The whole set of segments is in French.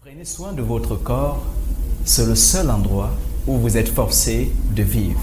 Prenez soin de votre corps, c'est le seul endroit où vous êtes forcé de vivre.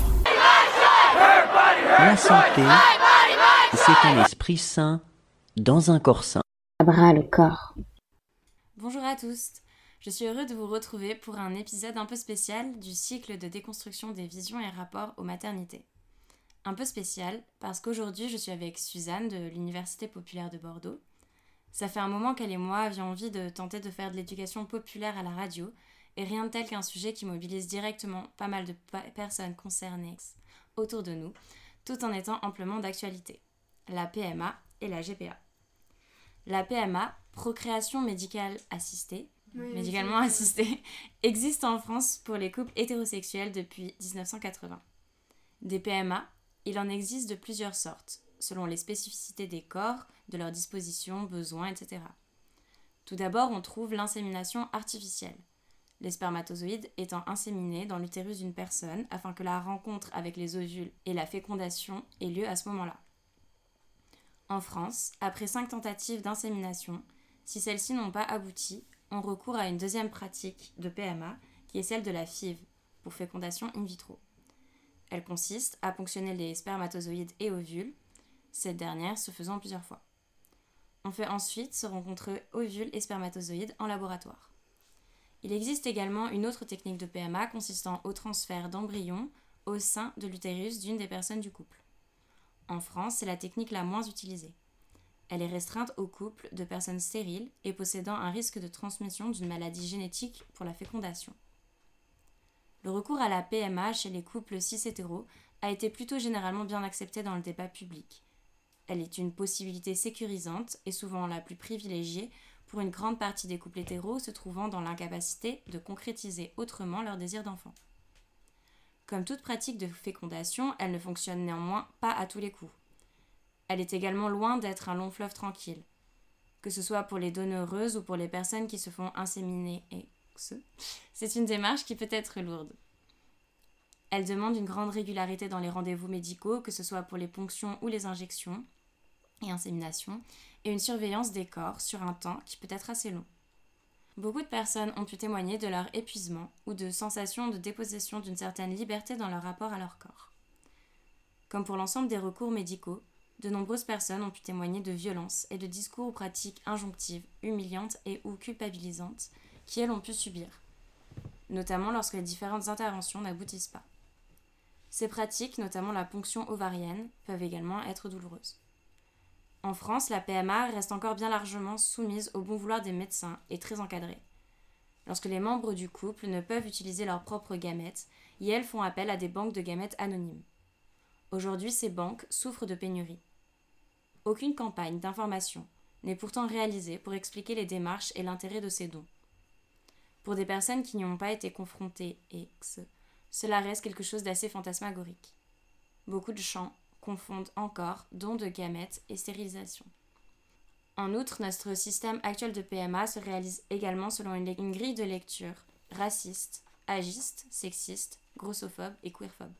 La santé, c'est un esprit sain dans un corps sain. À bras le corps. Bonjour à tous, je suis heureux de vous retrouver pour un épisode un peu spécial du cycle de déconstruction des visions et rapports aux maternités. Un peu spécial parce qu'aujourd'hui je suis avec Suzanne de l'Université populaire de Bordeaux. Ça fait un moment qu'elle et moi avions envie de tenter de faire de l'éducation populaire à la radio et rien de tel qu'un sujet qui mobilise directement pas mal de personnes concernées autour de nous, tout en étant amplement d'actualité. La PMA et la GPA. La PMA, procréation médicale assistée, médicalement assistée, existe en France pour les couples hétérosexuels depuis 1980. Des PMA, il en existe de plusieurs sortes, selon les spécificités des corps, de leurs dispositions, besoins, etc. Tout d'abord, on trouve l'insémination artificielle, les spermatozoïdes étant inséminés dans l'utérus d'une personne afin que la rencontre avec les ovules et la fécondation ait lieu à ce moment-là. En France, après 5 tentatives d'insémination, si celles-ci n'ont pas abouti, on recourt à une deuxième pratique de PMA qui est celle de la FIV, pour fécondation in vitro. Elle consiste à ponctionner les spermatozoïdes et ovules, cette dernière se faisant plusieurs fois. On fait ensuite se rencontrer ovules et spermatozoïdes en laboratoire. Il existe également une autre technique de PMA consistant au transfert d'embryons au sein de l'utérus d'une des personnes du couple. En France, c'est la technique la moins utilisée. Elle est restreinte aux couples de personnes stériles et possédant un risque de transmission d'une maladie génétique pour la fécondation. Le recours à la PMA chez les couples cis-hétéros a été plutôt généralement bien accepté dans le débat public. Elle est une possibilité sécurisante et souvent la plus privilégiée pour une grande partie des couples hétéros se trouvant dans l'incapacité de concrétiser autrement leur désir d'enfant. Comme toute pratique de fécondation, elle ne fonctionne néanmoins pas à tous les coups. Elle est également loin d'être un long fleuve tranquille, que ce soit pour les donneuses ou pour les personnes qui se font inséminer. C'est une démarche qui peut être lourde. Elle demande une grande régularité dans les rendez-vous médicaux, que ce soit pour les ponctions ou les injections et inséminations, et une surveillance des corps sur un temps qui peut être assez long. Beaucoup de personnes ont pu témoigner de leur épuisement ou de sensations de dépossession d'une certaine liberté dans leur rapport à leur corps. Comme pour l'ensemble des recours médicaux, de nombreuses personnes ont pu témoigner de violences et de discours ou pratiques injonctives, humiliantes et ou culpabilisantes qui elles ont pu subir, notamment lorsque les différentes interventions n'aboutissent pas. Ces pratiques, notamment la ponction ovarienne, peuvent également être douloureuses. En France, la PMA reste encore bien largement soumise au bon vouloir des médecins et très encadrée. Lorsque les membres du couple ne peuvent utiliser leurs propres gamètes, elles font appel à des banques de gamètes anonymes. Aujourd'hui, ces banques souffrent de pénurie. Aucune campagne d'information n'est pourtant réalisée pour expliquer les démarches et l'intérêt de ces dons. Pour des personnes qui n'y ont pas été confrontées, cela reste quelque chose d'assez fantasmagorique. Beaucoup de gens confondent encore dons de gamètes et stérilisation. En outre, notre système actuel de PMA se réalise également selon une grille de lecture raciste, agiste, sexiste, grossophobe et queerphobe.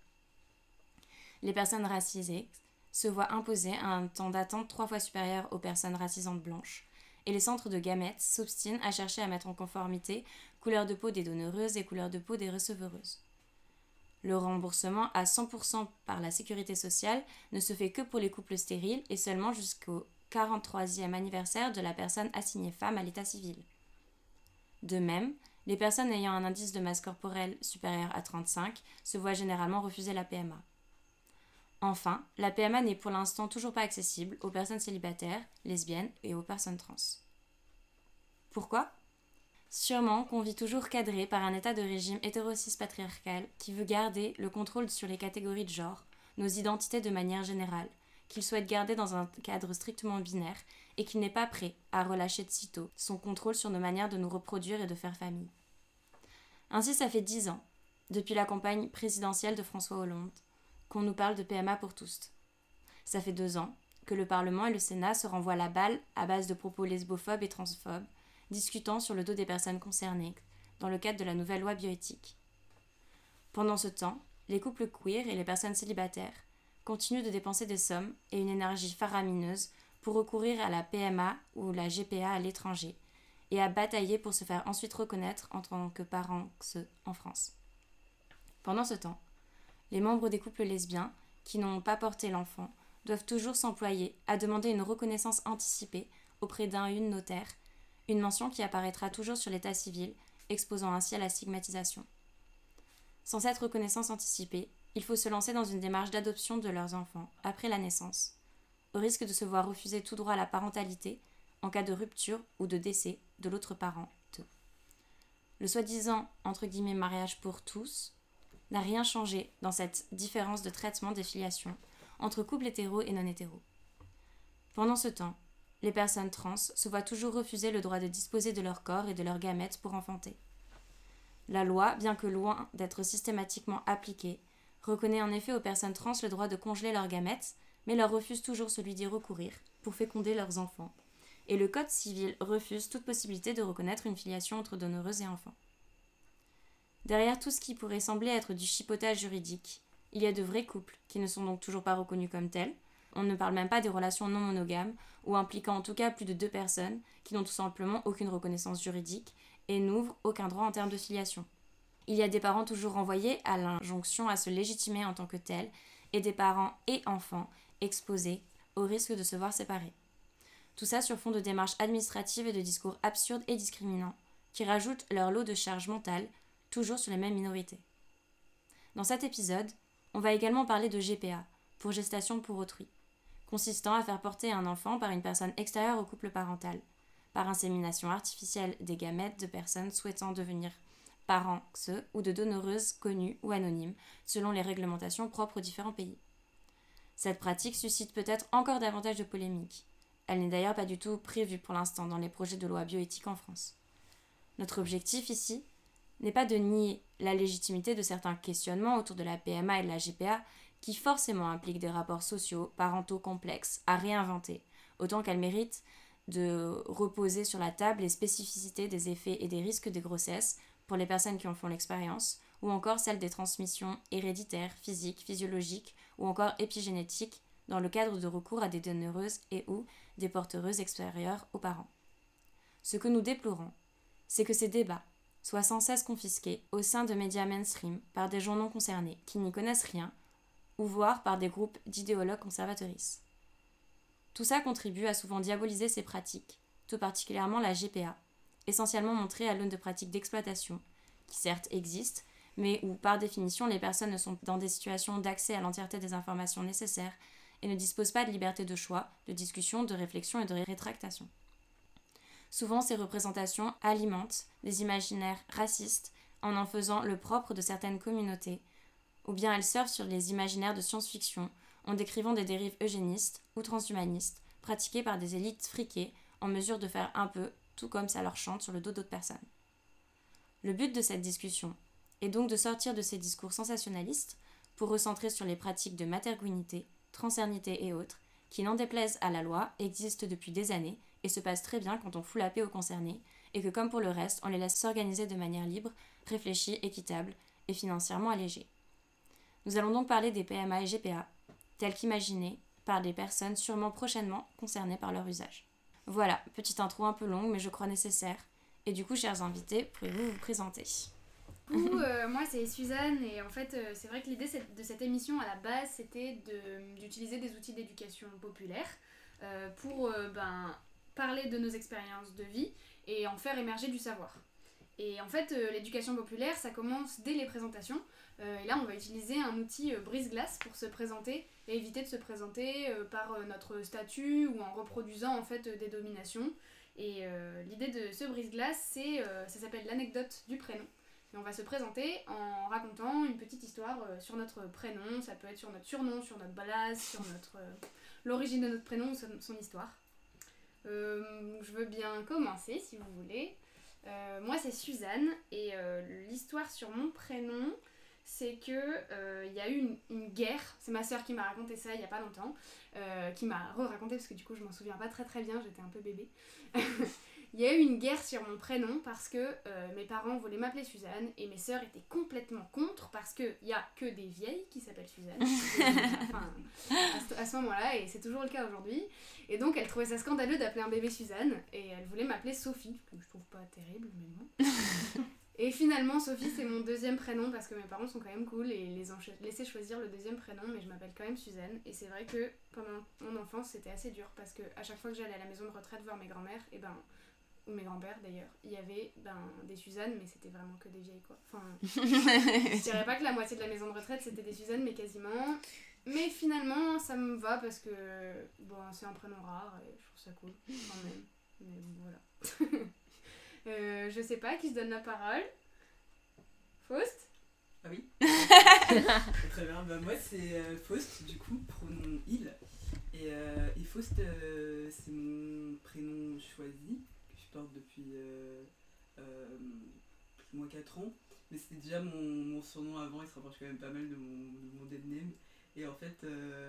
Les personnes racisées se voient imposer un temps d'attente 3 fois supérieur aux personnes racisantes blanches, et les centres de gamètes s'obstinent à chercher à mettre en conformité couleur de peau des donneuses et couleur de peau des receveuses. Le remboursement à 100% par la sécurité sociale ne se fait que pour les couples stériles et seulement jusqu'au 43e anniversaire de la personne assignée femme à l'état civil. De même, les personnes ayant un indice de masse corporelle supérieur à 35 se voient généralement refuser la PMA. Enfin, la PMA n'est pour l'instant toujours pas accessible aux personnes célibataires, lesbiennes et aux personnes trans. Pourquoi ? Sûrement qu'on vit toujours cadré par un état de régime hétérocis patriarcal qui veut garder le contrôle sur les catégories de genre, nos identités de manière générale, qu'il souhaite garder dans un cadre strictement binaire et qu'il n'est pas prêt à relâcher de sitôt son contrôle sur nos manières de nous reproduire et de faire famille. Ainsi, ça fait 10 ans, depuis la campagne présidentielle de François Hollande, qu'on nous parle de PMA pour tous. Ça fait 2 ans que le Parlement et le Sénat se renvoient la balle à base de propos lesbophobes et transphobes, discutant sur le dos des personnes concernées dans le cadre de la nouvelle loi bioéthique. Pendant ce temps, les couples queer et les personnes célibataires continuent de dépenser des sommes et une énergie faramineuse pour recourir à la PMA ou la GPA à l'étranger et à batailler pour se faire ensuite reconnaître en tant que parents en France. Pendant ce temps, les membres des couples lesbiens qui n'ont pas porté l'enfant doivent toujours s'employer à demander une reconnaissance anticipée auprès d'un ou une notaire, une mention qui apparaîtra toujours sur l'état civil, exposant ainsi à la stigmatisation. Sans cette reconnaissance anticipée, il faut se lancer dans une démarche d'adoption de leurs enfants après la naissance, au risque de se voir refuser tout droit à la parentalité en cas de rupture ou de décès de l'autre parent. Le soi-disant entre guillemets mariage pour tous n'a rien changé dans cette différence de traitement des filiations entre couples hétéros et non hétéros. Pendant ce temps, les personnes trans se voient toujours refuser le droit de disposer de leur corps et de leurs gamètes pour enfanter. La loi, bien que loin d'être systématiquement appliquée, reconnaît en effet aux personnes trans le droit de congeler leurs gamètes, mais leur refuse toujours celui d'y recourir pour féconder leurs enfants. Et le Code civil refuse toute possibilité de reconnaître une filiation entre donneuse et enfant. Derrière tout ce qui pourrait sembler être du chipotage juridique, il y a de vrais couples qui ne sont donc toujours pas reconnus comme tels. On ne parle même pas des relations non monogames ou impliquant en tout cas plus de 2 personnes qui n'ont tout simplement aucune reconnaissance juridique et n'ouvrent aucun droit en termes de filiation. Il y a des parents toujours renvoyés à l'injonction à se légitimer en tant que tels et des parents et enfants exposés au risque de se voir séparés. Tout ça sur fond de démarches administratives et de discours absurdes et discriminants qui rajoutent leur lot de charges mentales toujours sur les mêmes minorités. Dans cet épisode, on va également parler de GPA, pour gestation pour autrui, consistant à faire porter un enfant par une personne extérieure au couple parental, par insémination artificielle des gamètes de personnes souhaitant devenir parents ou de donneuses connues ou anonymes, selon les réglementations propres aux différents pays. Cette pratique suscite peut-être encore davantage de polémiques. Elle n'est d'ailleurs pas du tout prévue pour l'instant dans les projets de loi bioéthique en France. Notre objectif ici n'est pas de nier la légitimité de certains questionnements autour de la PMA et de la GPA qui forcément impliquent des rapports sociaux, parentaux complexes à réinventer, autant qu'elles méritent de reposer sur la table les spécificités des effets et des risques des grossesses pour les personnes qui en font l'expérience, ou encore celles des transmissions héréditaires, physiques, physiologiques ou encore épigénétiques dans le cadre de recours à des donneuses et ou des porteuses extérieures aux parents. Ce que nous déplorons, c'est que ces débats soient sans cesse confisqués au sein de médias mainstream par des gens non concernés qui n'y connaissent rien, ou voire par des groupes d'idéologues conservatrices. Tout ça contribue à souvent diaboliser ces pratiques, tout particulièrement la GPA, essentiellement montrée à l'aune de pratiques d'exploitation, qui certes existent, mais où par définition les personnes ne sont dans des situations d'accès à l'entièreté des informations nécessaires et ne disposent pas de liberté de choix, de discussion, de réflexion et de rétractation. Souvent, ces représentations alimentent des imaginaires racistes en faisant le propre de certaines communautés, ou bien elles surfent sur les imaginaires de science-fiction en décrivant des dérives eugénistes ou transhumanistes pratiquées par des élites friquées en mesure de faire un peu tout comme ça leur chante sur le dos d'autres personnes. Le but de cette discussion est donc de sortir de ces discours sensationnalistes pour recentrer sur les pratiques de materguinité, transernité et autres qui, n'en déplaise à la loi, existent depuis des années et se passent très bien quand on fout la paix aux concernés et que comme pour le reste, on les laisse s'organiser de manière libre, réfléchie, équitable et financièrement allégée. Nous allons donc parler des PMA et GPA, tels qu'imaginés par des personnes sûrement prochainement concernées par leur usage. Voilà, petite intro un peu longue mais je crois nécessaire. Et du coup, chers invités, pouvez-vous vous présenter ? Moi c'est Suzanne et en fait c'est vrai que l'idée de cette émission à la base c'était d'utiliser des outils d'éducation populaire pour parler de nos expériences de vie et en faire émerger du savoir. Et en fait l'éducation populaire ça commence dès les présentations et là on va utiliser un outil brise-glace pour se présenter et éviter de se présenter par notre statut ou en reproduisant en fait des dominations. Et l'idée de ce brise-glace ça s'appelle l'anecdote du prénom. Et on va se présenter en racontant une petite histoire sur notre prénom, ça peut être sur notre surnom, sur notre blase, sur l'origine de notre prénom ou son histoire. Je veux bien commencer si vous voulez. Moi c'est Suzanne et l'histoire sur mon prénom, c'est que y a eu une guerre, c'est ma sœur qui m'a raconté ça il y a pas longtemps, qui m'a re-raconté parce que du coup je m'en souviens pas très très bien, j'étais un peu bébé. Il y a eu une guerre sur mon prénom parce que mes parents voulaient m'appeler Suzanne et mes sœurs étaient complètement contre parce qu'il n'y a que des vieilles qui s'appellent Suzanne. Enfin, à ce moment-là, et c'est toujours le cas aujourd'hui. Et donc elles trouvaient ça scandaleux d'appeler un bébé Suzanne et elles voulaient m'appeler Sophie, que je trouve pas terrible, mais bon. Et finalement, Sophie, c'est mon deuxième prénom parce que mes parents sont quand même cool et ils les ont laissé choisir le deuxième prénom, mais je m'appelle quand même Suzanne. Et c'est vrai que pendant mon enfance, c'était assez dur parce que à chaque fois que j'allais à la maison de retraite voir mes grands-mères, ou mes grands-pères d'ailleurs, il y avait des Suzannes, mais c'était vraiment que des vieilles quoi. Enfin, je dirais pas que la moitié de la maison de retraite c'était des Suzannes, mais quasiment. Mais finalement, ça me va parce que bon, c'est un prénom rare et je trouve ça cool quand même. Mais bon, voilà. Je sais pas, qui se donne la parole? Faust? Ah oui. Très bien, moi c'est Faust, du coup, pronom il. Et Faust, c'est mon prénom choisi, que je porte depuis plus ou moins 4 ans. Mais c'était déjà mon surnom avant, il se rapproche quand même pas mal de mon dead name. Et en fait,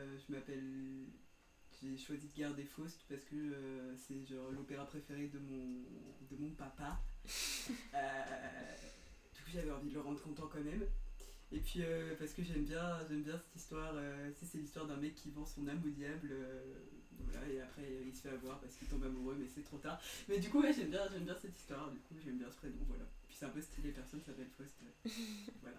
j'ai choisi de garder Faust parce que c'est genre l'opéra préféré de mon papa. Du coup, j'avais envie de le rendre content quand même. Et puis parce que j'aime bien cette histoire. C'est l'histoire d'un mec qui vend son âme au diable. Voilà, et après il se fait avoir parce qu'il tombe amoureux, mais c'est trop tard. Mais du coup, ouais, j'aime bien cette histoire. Du coup, j'aime bien ce prénom. Voilà. Puis c'est un peu stylé, personne s'appelle Faust. Voilà.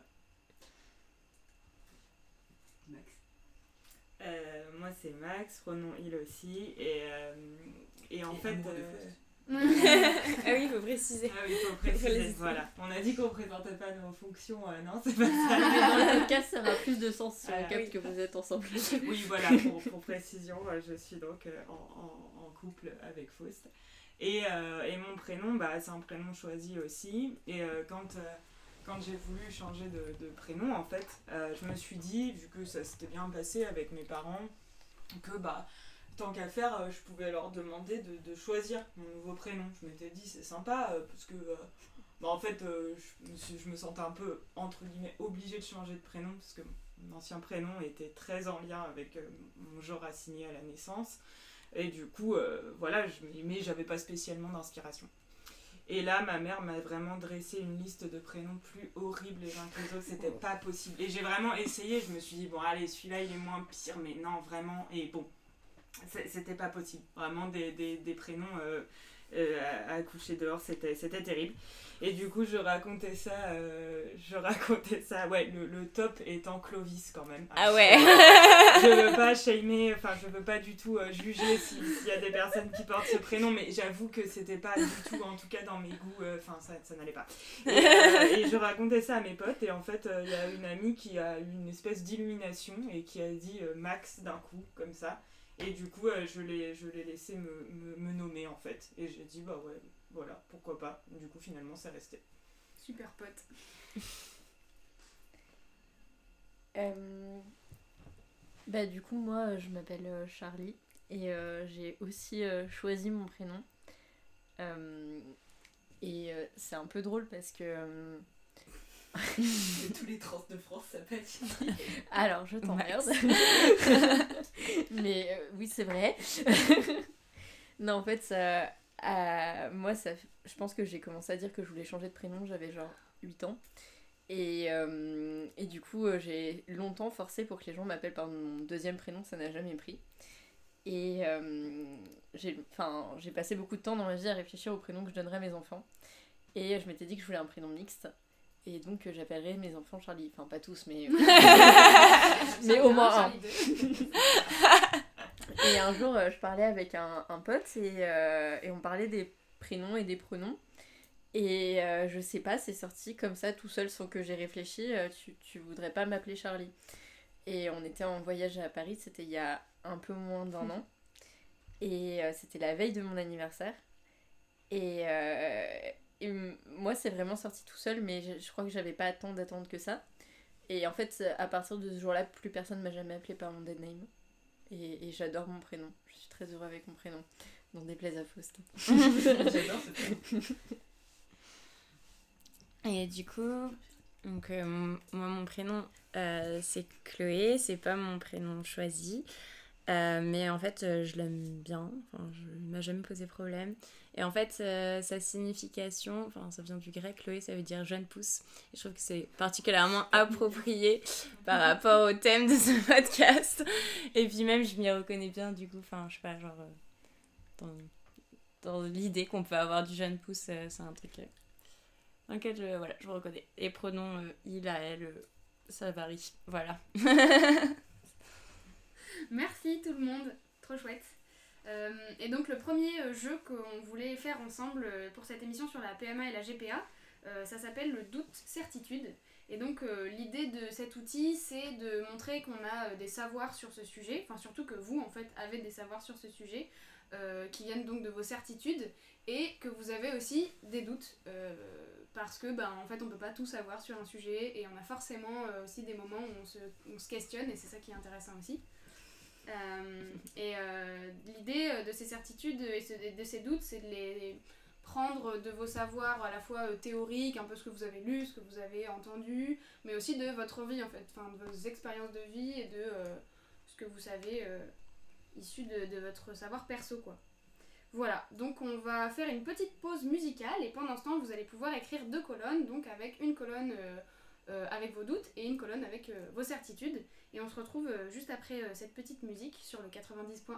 Max. Moi c'est Max, pronom il aussi, et en fait... Ah oui, il faut préciser. Ah oui, il faut préciser, voilà. On a dit qu'on ne présentait pas nos fonctions, non c'est pas ça. Mais dans le podcast ça a plus de sens si on capte oui. que vous êtes ensemble. Oui voilà, pour précision, je suis donc en couple avec Faust. Et mon prénom, c'est un prénom choisi aussi, et quand j'ai voulu changer de prénom, en fait, je me suis dit, vu que ça s'était bien passé avec mes parents, que tant qu'à faire, je pouvais leur demander de choisir mon nouveau prénom. Je m'étais dit, c'est sympa, parce que, en fait, je me sentais un peu, entre guillemets, obligée de changer de prénom, parce que mon ancien prénom était très en lien avec mon genre assigné à la naissance. Et du coup, voilà, mais j'avais pas spécialement d'inspiration. Et là, ma mère m'a vraiment dressé une liste de prénoms plus horribles les uns que les autres, c'était pas possible. Et j'ai vraiment essayé, je me suis dit, bon allez, celui-là il est moins pire, mais non, vraiment, et bon, c'était pas possible. Vraiment des prénoms à coucher dehors, c'était terrible. Et du coup, je racontais ça, ouais, le top étant Clovis quand même. Ah ouais. Je veux pas shamer, enfin je veux pas du tout juger s'il y a des personnes qui portent ce prénom, mais j'avoue que c'était pas du tout, en tout cas dans mes goûts, enfin ça n'allait pas. Et je racontais ça à mes potes, et en fait il y a une amie qui a eu une espèce d'illumination et qui a dit Max d'un coup, comme ça. Et du coup, je l'ai laissé me nommer en fait. Et j'ai dit, ouais, voilà, pourquoi pas. Du coup, finalement, c'est resté. Super pote. Du coup, moi, je m'appelle Charlie et j'ai aussi choisi mon prénom. C'est un peu drôle parce que... Tous les trans de France s'appellent Charlie. Alors, je t'emmerde. Mais oui, c'est vrai. Non, en fait, je pense que j'ai commencé à dire que je voulais changer de prénom, j'avais genre 8 ans. Et du coup, j'ai longtemps forcé pour que les gens m'appellent par mon deuxième prénom, ça n'a jamais pris. Et j'ai passé beaucoup de temps dans ma vie à réfléchir au prénom que je donnerais à mes enfants. Et je m'étais dit que je voulais un prénom mixte. Et donc j'appellerai mes enfants Charlie. Enfin, pas tous, mais... mais au moins un. Et un jour, je parlais avec un pote et on parlait des prénoms et des pronoms. Et je sais pas, c'est sorti comme ça, tout seul, sans que j'ai réfléchi. Tu voudrais pas m'appeler Charlie? Et on était en voyage à Paris, c'était il y a un peu moins d'1 an. Et c'était la veille de mon anniversaire. Et moi, c'est vraiment sorti tout seul, mais je crois que j'avais pas tant d'attente que ça. Et en fait, à partir de ce jour-là, plus personne m'a jamais appelé par mon dead name. Et j'adore mon prénom. Je suis très heureux avec mon prénom. Donc déplaise à Faust. J'adore ce prénom. Et du coup, donc, moi, mon prénom, c'est Chloé. C'est pas mon prénom choisi. Mais en fait, je l'aime bien. Enfin, il m'a jamais posé problème. Et en fait, sa signification, enfin ça vient du grec, Chloé, ça veut dire jeune pousse. Et je trouve que c'est particulièrement approprié par rapport au thème de ce podcast. Et puis même, je m'y reconnais bien du coup, enfin je sais pas, genre dans l'idée qu'on peut avoir du jeune pousse, c'est un truc dans lequel je me reconnais. Les pronoms il, a, elle, ça varie, voilà. Merci tout le monde, trop chouette. Et donc le premier jeu qu'on voulait faire ensemble pour cette émission sur la PMA et la GPA, ça s'appelle le doute-certitude. Et donc l'idée de cet outil, c'est de montrer qu'on a des savoirs sur ce sujet, enfin surtout que vous en fait avez des savoirs sur ce sujet, qui viennent donc de vos certitudes, et que vous avez aussi des doutes, parce que en fait on peut pas tout savoir sur un sujet, et on a forcément aussi des moments où on se questionne, et c'est ça qui est intéressant aussi. L'idée de ces certitudes et de ces doutes, c'est de les prendre de vos savoirs à la fois théoriques, un peu ce que vous avez lu, ce que vous avez entendu, mais aussi de votre vie en fait, enfin de vos expériences de vie et de ce que vous savez issu de votre savoir perso quoi. Voilà, donc on va faire une petite pause musicale et pendant ce temps vous allez pouvoir écrire 2 colonnes, donc avec une colonne avec vos doutes et une colonne avec vos certitudes. Et on se retrouve juste après cette petite musique sur le 90.1.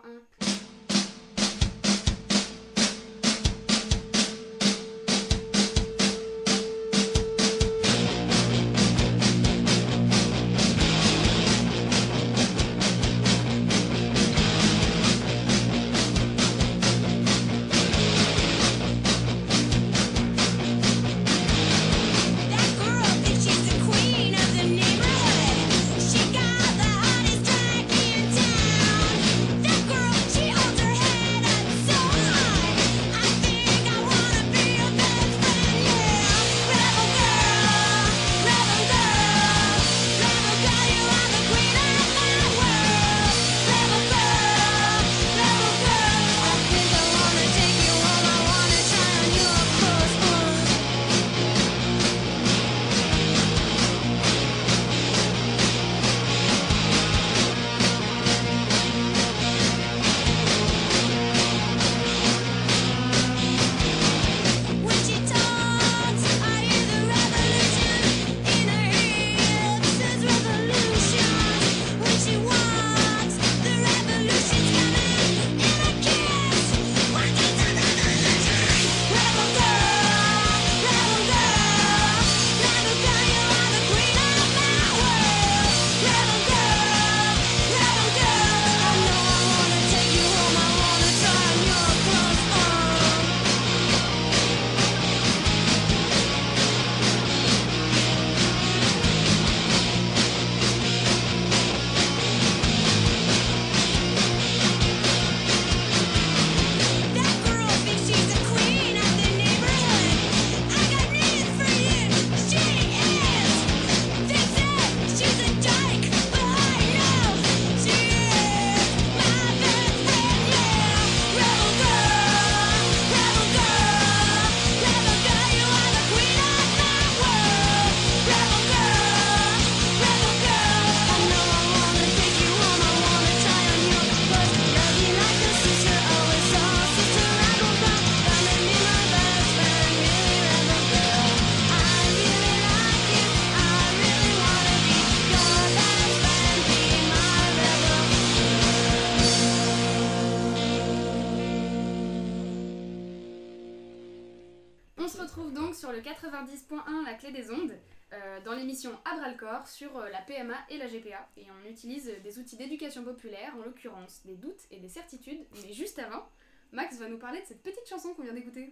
Sur le 90.1 La Clé des Ondes, dans l'émission À bras le corps sur la PMA et la GPA. Et on utilise des outils d'éducation populaire, en l'occurrence des doutes et des certitudes. Mais juste avant, Max va nous parler de cette petite chanson qu'on vient d'écouter.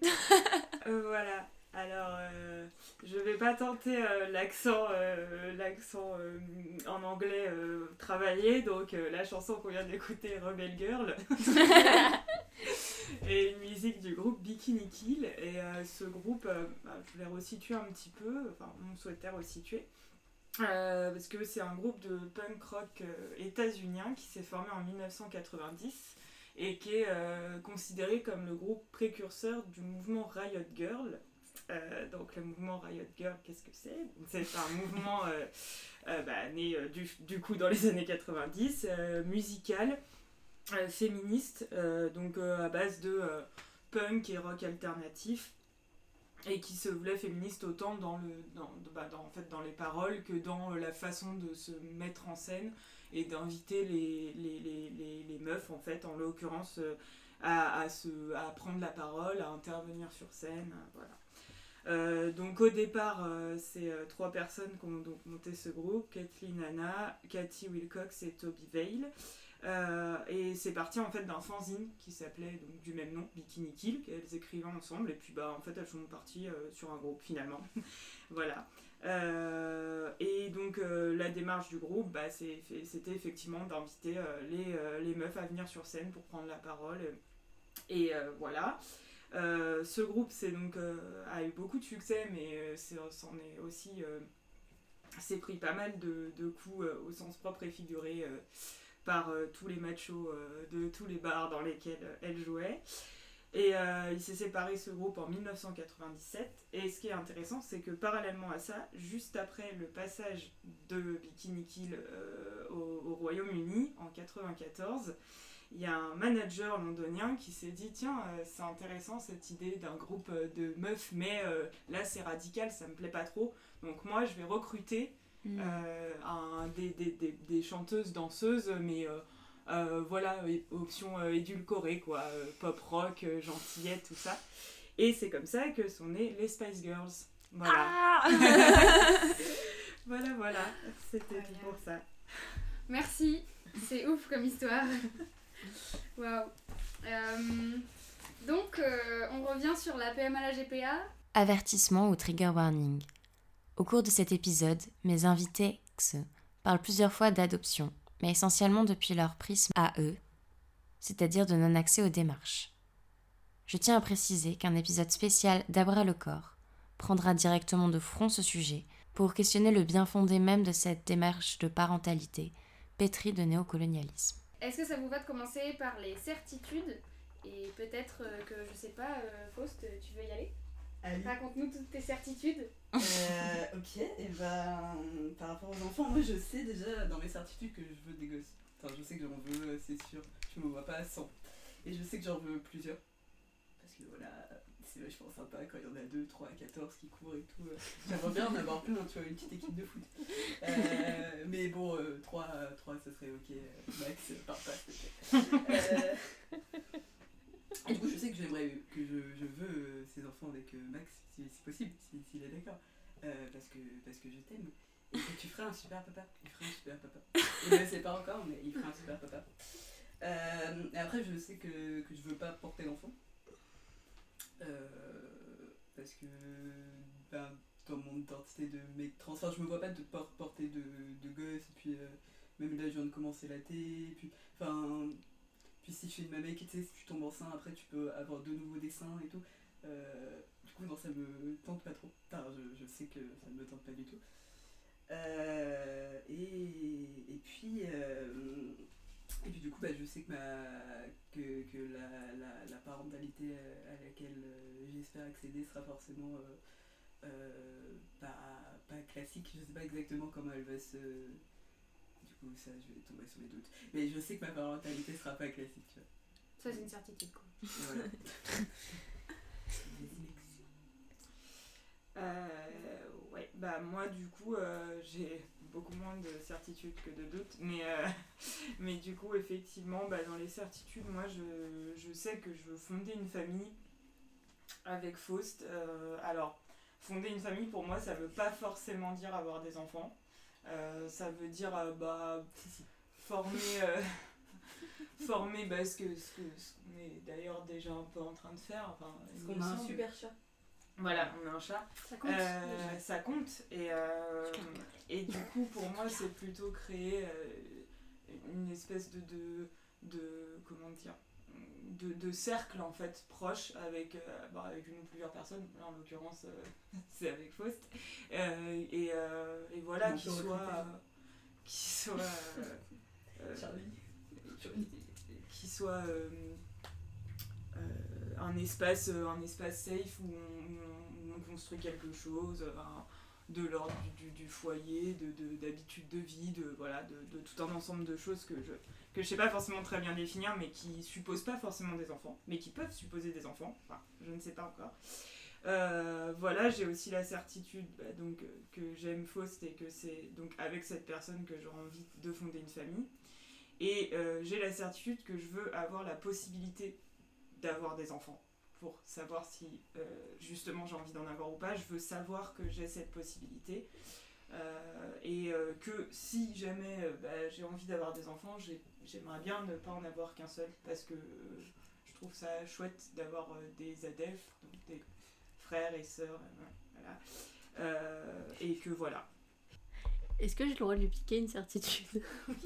Voilà, alors je vais pas tenter l'accent en anglais travaillé, donc la chanson qu'on vient d'écouter, Rebel Girl. Et une musique du groupe Bikini Kill. Et ce groupe, je vais resituer un petit peu, enfin on souhaitait resituer, parce que c'est un groupe de punk rock états-unien qui s'est formé en 1990 et qui est considéré comme le groupe précurseur du mouvement Riot Girl. Donc le mouvement Riot Girl, qu'est-ce que c'est ? C'est un mouvement né du coup dans les années 90, musical, féministe, donc à base de punk et rock alternatif, et qui se voulait féministe autant dans les paroles que dans la façon de se mettre en scène et d'inviter les meufs, en fait, en l'occurrence, à prendre la parole, à intervenir sur scène, voilà. Donc au départ, c'est 3 personnes qui ont donc monté ce groupe, Kathleen Hanna, Cathy Wilcox et Toby Vale. Et c'est parti en fait d'un fanzine qui s'appelait donc du même nom, Bikini Kill, qu'elles écrivaient ensemble, et puis en fait elles sont parties sur un groupe finalement. Voilà. Et donc la démarche du groupe, c'était effectivement d'inviter les meufs à venir sur scène pour prendre la parole. Et voilà. Ce groupe a eu beaucoup de succès, mais s'est pris pas mal de coups au sens propre et figuré par tous les machos de tous les bars dans lesquels elle jouait. Et il s'est séparé, ce groupe, en 1997. Et ce qui est intéressant, c'est que parallèlement à ça, juste après le passage de Bikini Kill au Royaume-Uni, en 1994, il y a un manager londonien qui s'est dit « Tiens, c'est intéressant cette idée d'un groupe de meufs, mais là c'est radical, ça me plaît pas trop. Donc moi je vais recruter des chanteuses, danseuses, mais voilà, option édulcorée, quoi, pop rock, gentillette, tout ça. Et c'est comme ça que sont nées les Spice Girls. Voilà. Voilà, c'était tout pour ça. Merci, c'est ouf comme histoire. Waouh. Donc, on revient sur la PMA, la GPA. Avertissement ou trigger warning. Au cours de cet épisode, mes invités parlent plusieurs fois d'adoption, mais essentiellement depuis leur prisme à eux, c'est-à-dire de non-accès aux démarches. Je tiens à préciser qu'un épisode spécial d'Abra le corps prendra directement de front ce sujet pour questionner le bien fondé même de cette démarche de parentalité pétrie de néocolonialisme. Est-ce que ça vous va de commencer par les certitudes ? Et peut-être que, je sais pas, Faust, tu veux y aller ? Allez. Raconte-nous toutes tes certitudes. Ok, et par rapport aux enfants, moi je sais déjà dans mes certitudes que je veux des gosses. Enfin, je sais que j'en veux, c'est sûr. Je me vois pas à 100. Et je sais que j'en veux plusieurs. Parce que voilà, c'est vachement sympa quand il y en a 2, 3, 14 qui courent et tout. J'aimerais bien en avoir plein, tu vois, une petite équipe de foot. Mais bon, 3 ça serait ok. Max, pars pas, s'il te plaît. Et du coup, je sais que je veux ces enfants avec Max, si possible, s'il est d'accord. Parce que je t'aime. Et que tu feras un super papa. Il fera un super papa. Il ne le sait pas encore, mais il fera un super papa. Et après, je sais que je veux pas porter d'enfant. Parce que dans mon identité de mec trans, enfin, je me vois pas de porter de gosse. Et puis, même là, je viens de commencer la thé. Puis si tu fais une mamelle, tu sais, si tu tombes enceinte, après tu peux avoir de nouveaux dessins et tout. Du coup, non, ça me tente pas trop. Enfin, je sais que ça ne me tente pas du tout. Et puis du coup, je sais que la parentalité à laquelle j'espère accéder sera forcément pas classique. Je sais pas exactement comment elle va se... Du coup, ça, je vais tomber sur les doutes. Mais je sais que ma parentalité sera pas classique, tu vois. Ça, c'est une certitude, quoi. Voilà. Ouais, moi, du coup, j'ai beaucoup moins de certitudes que de doutes. Mais du coup, effectivement, dans les certitudes, moi, je sais que je veux fonder une famille avec Faust. Alors, fonder une famille, pour moi, ça veut pas forcément dire avoir des enfants. Ça veut dire former ce qu'on est d'ailleurs déjà un peu en train de faire. Enfin, parce qu'on a un super chat. Voilà, on a un chat. Ça compte. Ça compte. Et du coup, pour moi, c'est plutôt créer une espèce de comment dire, de cercle en fait proche avec une ou plusieurs personnes. Là, en l'occurrence, c'est avec Faust. Et voilà, qui soit un espace safe où on construit quelque chose, de l'ordre du foyer, d'habitudes de vie, de tout un ensemble de choses que je sais pas forcément très bien définir, mais qui supposent pas forcément des enfants, mais qui peuvent supposer des enfants, enfin, je ne sais pas encore. Voilà, j'ai aussi la certitude que j'aime Faust et que c'est donc avec cette personne que j'aurai envie de fonder une famille. Et j'ai la certitude que je veux avoir la possibilité d'avoir des enfants pour savoir si justement j'ai envie d'en avoir ou pas. Je veux savoir que j'ai cette possibilité que si jamais j'ai envie d'avoir des enfants, j'aimerais bien ne pas en avoir qu'un seul parce que je trouve ça chouette d'avoir des adèphes, donc des frères et sœurs, voilà. Et que voilà. Est-ce que j'ai le droit de lui piquer une certitude?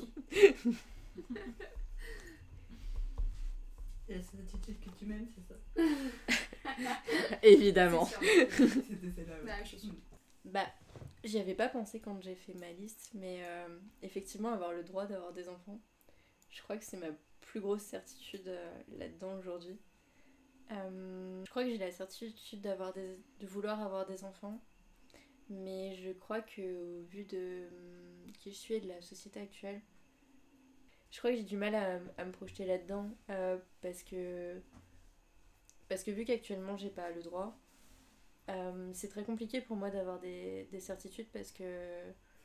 Et la certitude que tu m'aimes, c'est ça? Évidemment. C'était celle-là, ouais. Bah, je suis sûre. Bah, j'y avais pas pensé quand j'ai fait ma liste, mais effectivement, avoir le droit d'avoir des enfants, je crois que c'est ma plus grosse certitude là-dedans aujourd'hui. Je crois que j'ai la certitude de vouloir avoir des enfants, mais je crois que au vu de qui je suis et de la société actuelle, je crois que j'ai du mal à me projeter là-dedans parce que vu qu'actuellement j'ai pas le droit, c'est très compliqué pour moi d'avoir des certitudes parce que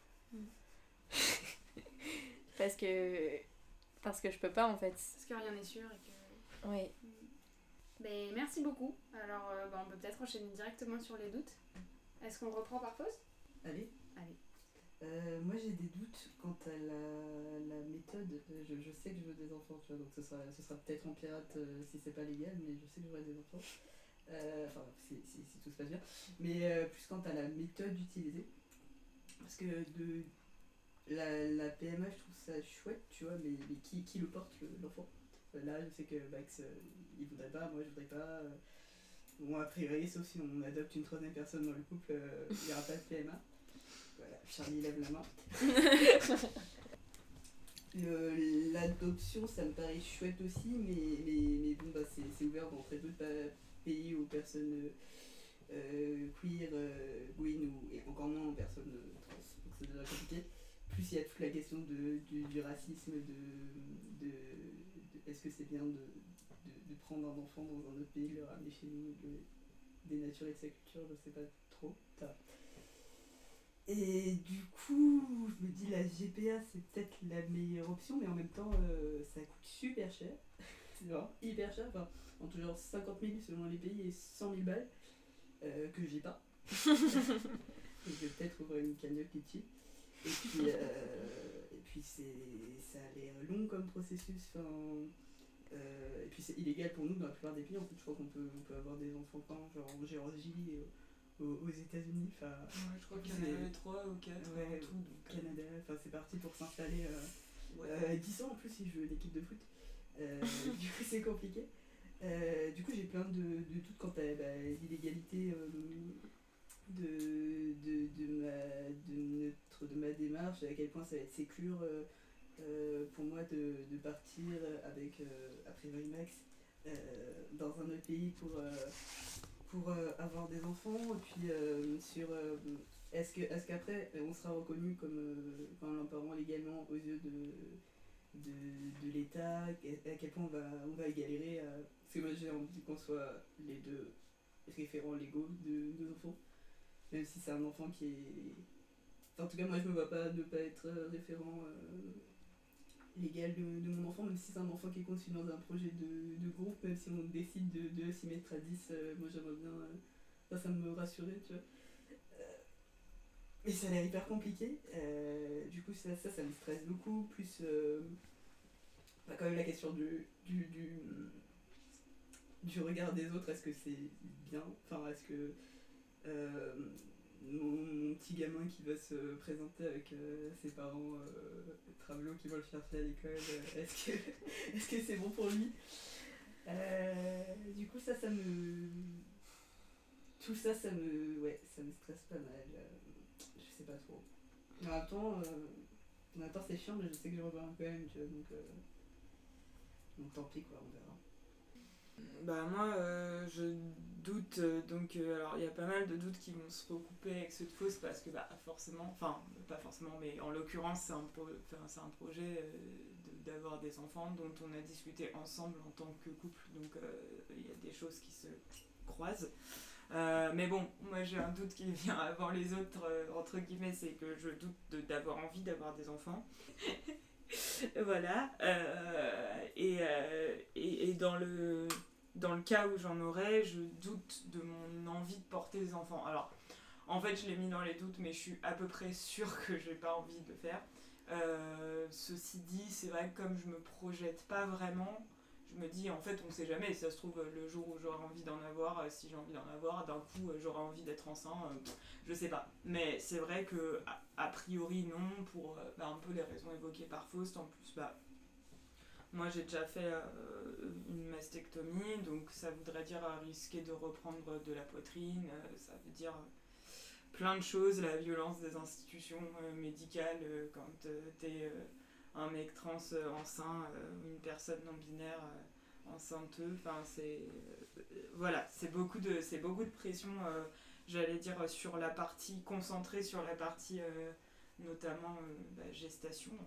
parce que je peux pas en fait. Parce que rien n'est sûr et que... Oui. Ben, merci beaucoup. Alors, on peut peut-être enchaîner directement sur les doutes. Est-ce qu'on reprend par Faust? Allez. Moi j'ai des doutes quant à la méthode. Je sais que je veux des enfants, tu vois, donc ce sera peut-être en pirate si c'est pas légal, mais je sais que j'aurai des enfants. Enfin, si tout se passe bien. Mais plus quant à la méthode utilisée. Parce que la PMA, je trouve ça chouette, tu vois, mais qui le porte, l'enfant? Là, je sais que Max, il voudrait pas, moi je voudrais pas. Bon, a priori, sauf si on adopte une troisième personne dans le couple, il n'y aura pas de PMA. Voilà, Charlie lève la main. L'adoption, ça me paraît chouette aussi, mais bon, c'est ouvert dans très peu de pays aux personnes queer, gwyn et encore moins aux personnes trans, donc c'est déjà compliqué. Plus il y a toute la question du racisme, de est-ce que c'est bien de prendre un enfant dans un autre pays, de le ramener chez nous, de dénaturer de sa culture, je sais pas trop. Et du coup, je me dis la GPA c'est peut-être la meilleure option, mais en même temps ça coûte super cher. C'est vraiment hyper cher, enfin, entre genre 50 000 selon les pays et 100 000 balles que j'ai pas. Donc je vais peut-être ouvrir une cagnotte Litchi. Et puis ça a l'air long comme processus. Et puis c'est illégal pour nous dans la plupart des pays. En fait, je crois qu'on peut avoir des enfants genre en Géorgie et aux États-Unis. Ouais, je crois qu'il y en avait 3 ou 4 ouais, en tout. Donc, Canada, c'est parti pour s'installer. 10 ans en plus si je veux l'équipe de foot. Du coup, c'est compliqué. Du coup, j'ai plein de doutes quant à l'illégalité de ma démarche, à quel point ça va être sécure pour moi de partir avec a priori Max dans un autre pays pour avoir des enfants, et puis sur est-ce qu'après on sera reconnu comme un parent légalement aux yeux de l'État, à quel point on va galérer parce que moi j'ai envie qu'on soit les deux référents légaux de nos enfants, même si c'est un enfant qui est... Enfin, en tout cas, moi je me vois pas ne pas être référent légal de mon enfant, même si c'est un enfant qui est conçu dans un projet de groupe, même si on décide de s'y mettre à 10, moi j'aimerais bien ça me rassurer, tu vois. Mais ça a l'air hyper compliqué, du coup ça me stresse beaucoup, plus quand même la question du regard des autres, est-ce que c'est bien, enfin est-ce que mon petit gamin qui va se présenter avec ses parents travelots qui vont le chercher à l'école, est-ce que c'est bon pour lui? Du coup ça me stresse pas mal, je sais pas trop. Mais en même temps c'est chiant, mais je sais que je revois quand même, tu vois, donc tant pis quoi, on verra. Moi, je doute, alors il y a pas mal de doutes qui vont se recouper avec ceux de Faust parce que forcément, enfin pas forcément, mais en l'occurrence c'est un projet d'avoir des enfants dont on a discuté ensemble en tant que couple, donc il y a des choses qui se croisent. Mais bon, moi j'ai un doute qui vient avant les autres, entre guillemets, c'est que je doute d'avoir envie d'avoir des enfants. Voilà. Et dans le cas où j'en aurais, je doute de mon envie de porter des enfants. Alors, en fait, je l'ai mis dans les doutes, mais je suis à peu près sûre que j'ai pas envie de le faire. Ceci dit, c'est vrai que comme je me projette pas vraiment, je me dis en fait on sait jamais, ça se trouve le jour où j'aurai envie d'en avoir, si j'ai envie d'en avoir, d'un coup j'aurai envie d'être enceinte, je sais pas. Mais c'est vrai que a priori non, pour un peu les raisons évoquées par Faust. En plus moi j'ai déjà fait une mastectomie, donc ça voudrait dire risquer de reprendre de la poitrine, ça veut dire plein de choses, la violence des institutions médicales quand t'es un mec trans enceint, une personne non binaire enceinte, enfin c'est voilà, c'est beaucoup de pression, j'allais dire sur la partie concentrée sur la partie notamment gestation en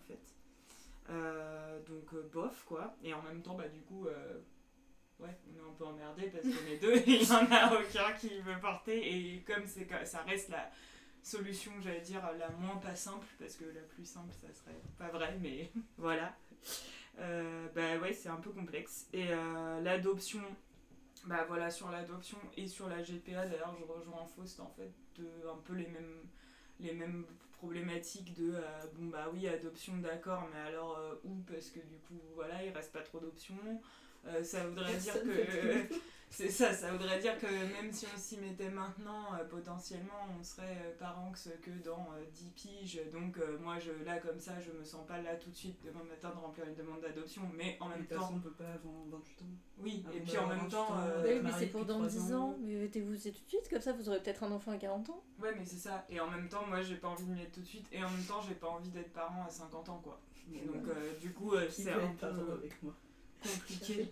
fait. Donc bof quoi, et en même temps du coup ouais, on est un peu emmerdé parce que les deux, il n'y en a aucun qui veut porter, et comme ça reste la solution, j'allais dire, la moins pas simple, parce que la plus simple, ça serait pas vrai, mais voilà. Ouais, c'est un peu complexe. Et l'adoption, voilà, sur l'adoption et sur la GPA, d'ailleurs, je rejoins Faust, en fait, un peu les mêmes problématiques de oui, adoption, d'accord, mais alors où, parce que du coup, voilà, il reste pas trop d'options. Ça voudrait dire que c'est ça voudrait dire que même si on s'y mettait maintenant, potentiellement on serait parents que dans 10 piges, donc moi là comme ça je me sens pas là tout de suite demain matin de remplir une demande d'adoption, mais en même temps on peut pas avant 28 ans. Oui, et puis en même temps oui, mais c'est pour dans 10 ans, mais mettez-vous tout de suite, comme ça vous aurez peut-être un enfant à 40 ans. Ouais, mais c'est ça, et en même temps moi j'ai pas envie de m'y mettre tout de suite, et en même temps j'ai pas envie d'être parent à 50 ans quoi, donc du coup c'est un peu avec moi compliqué.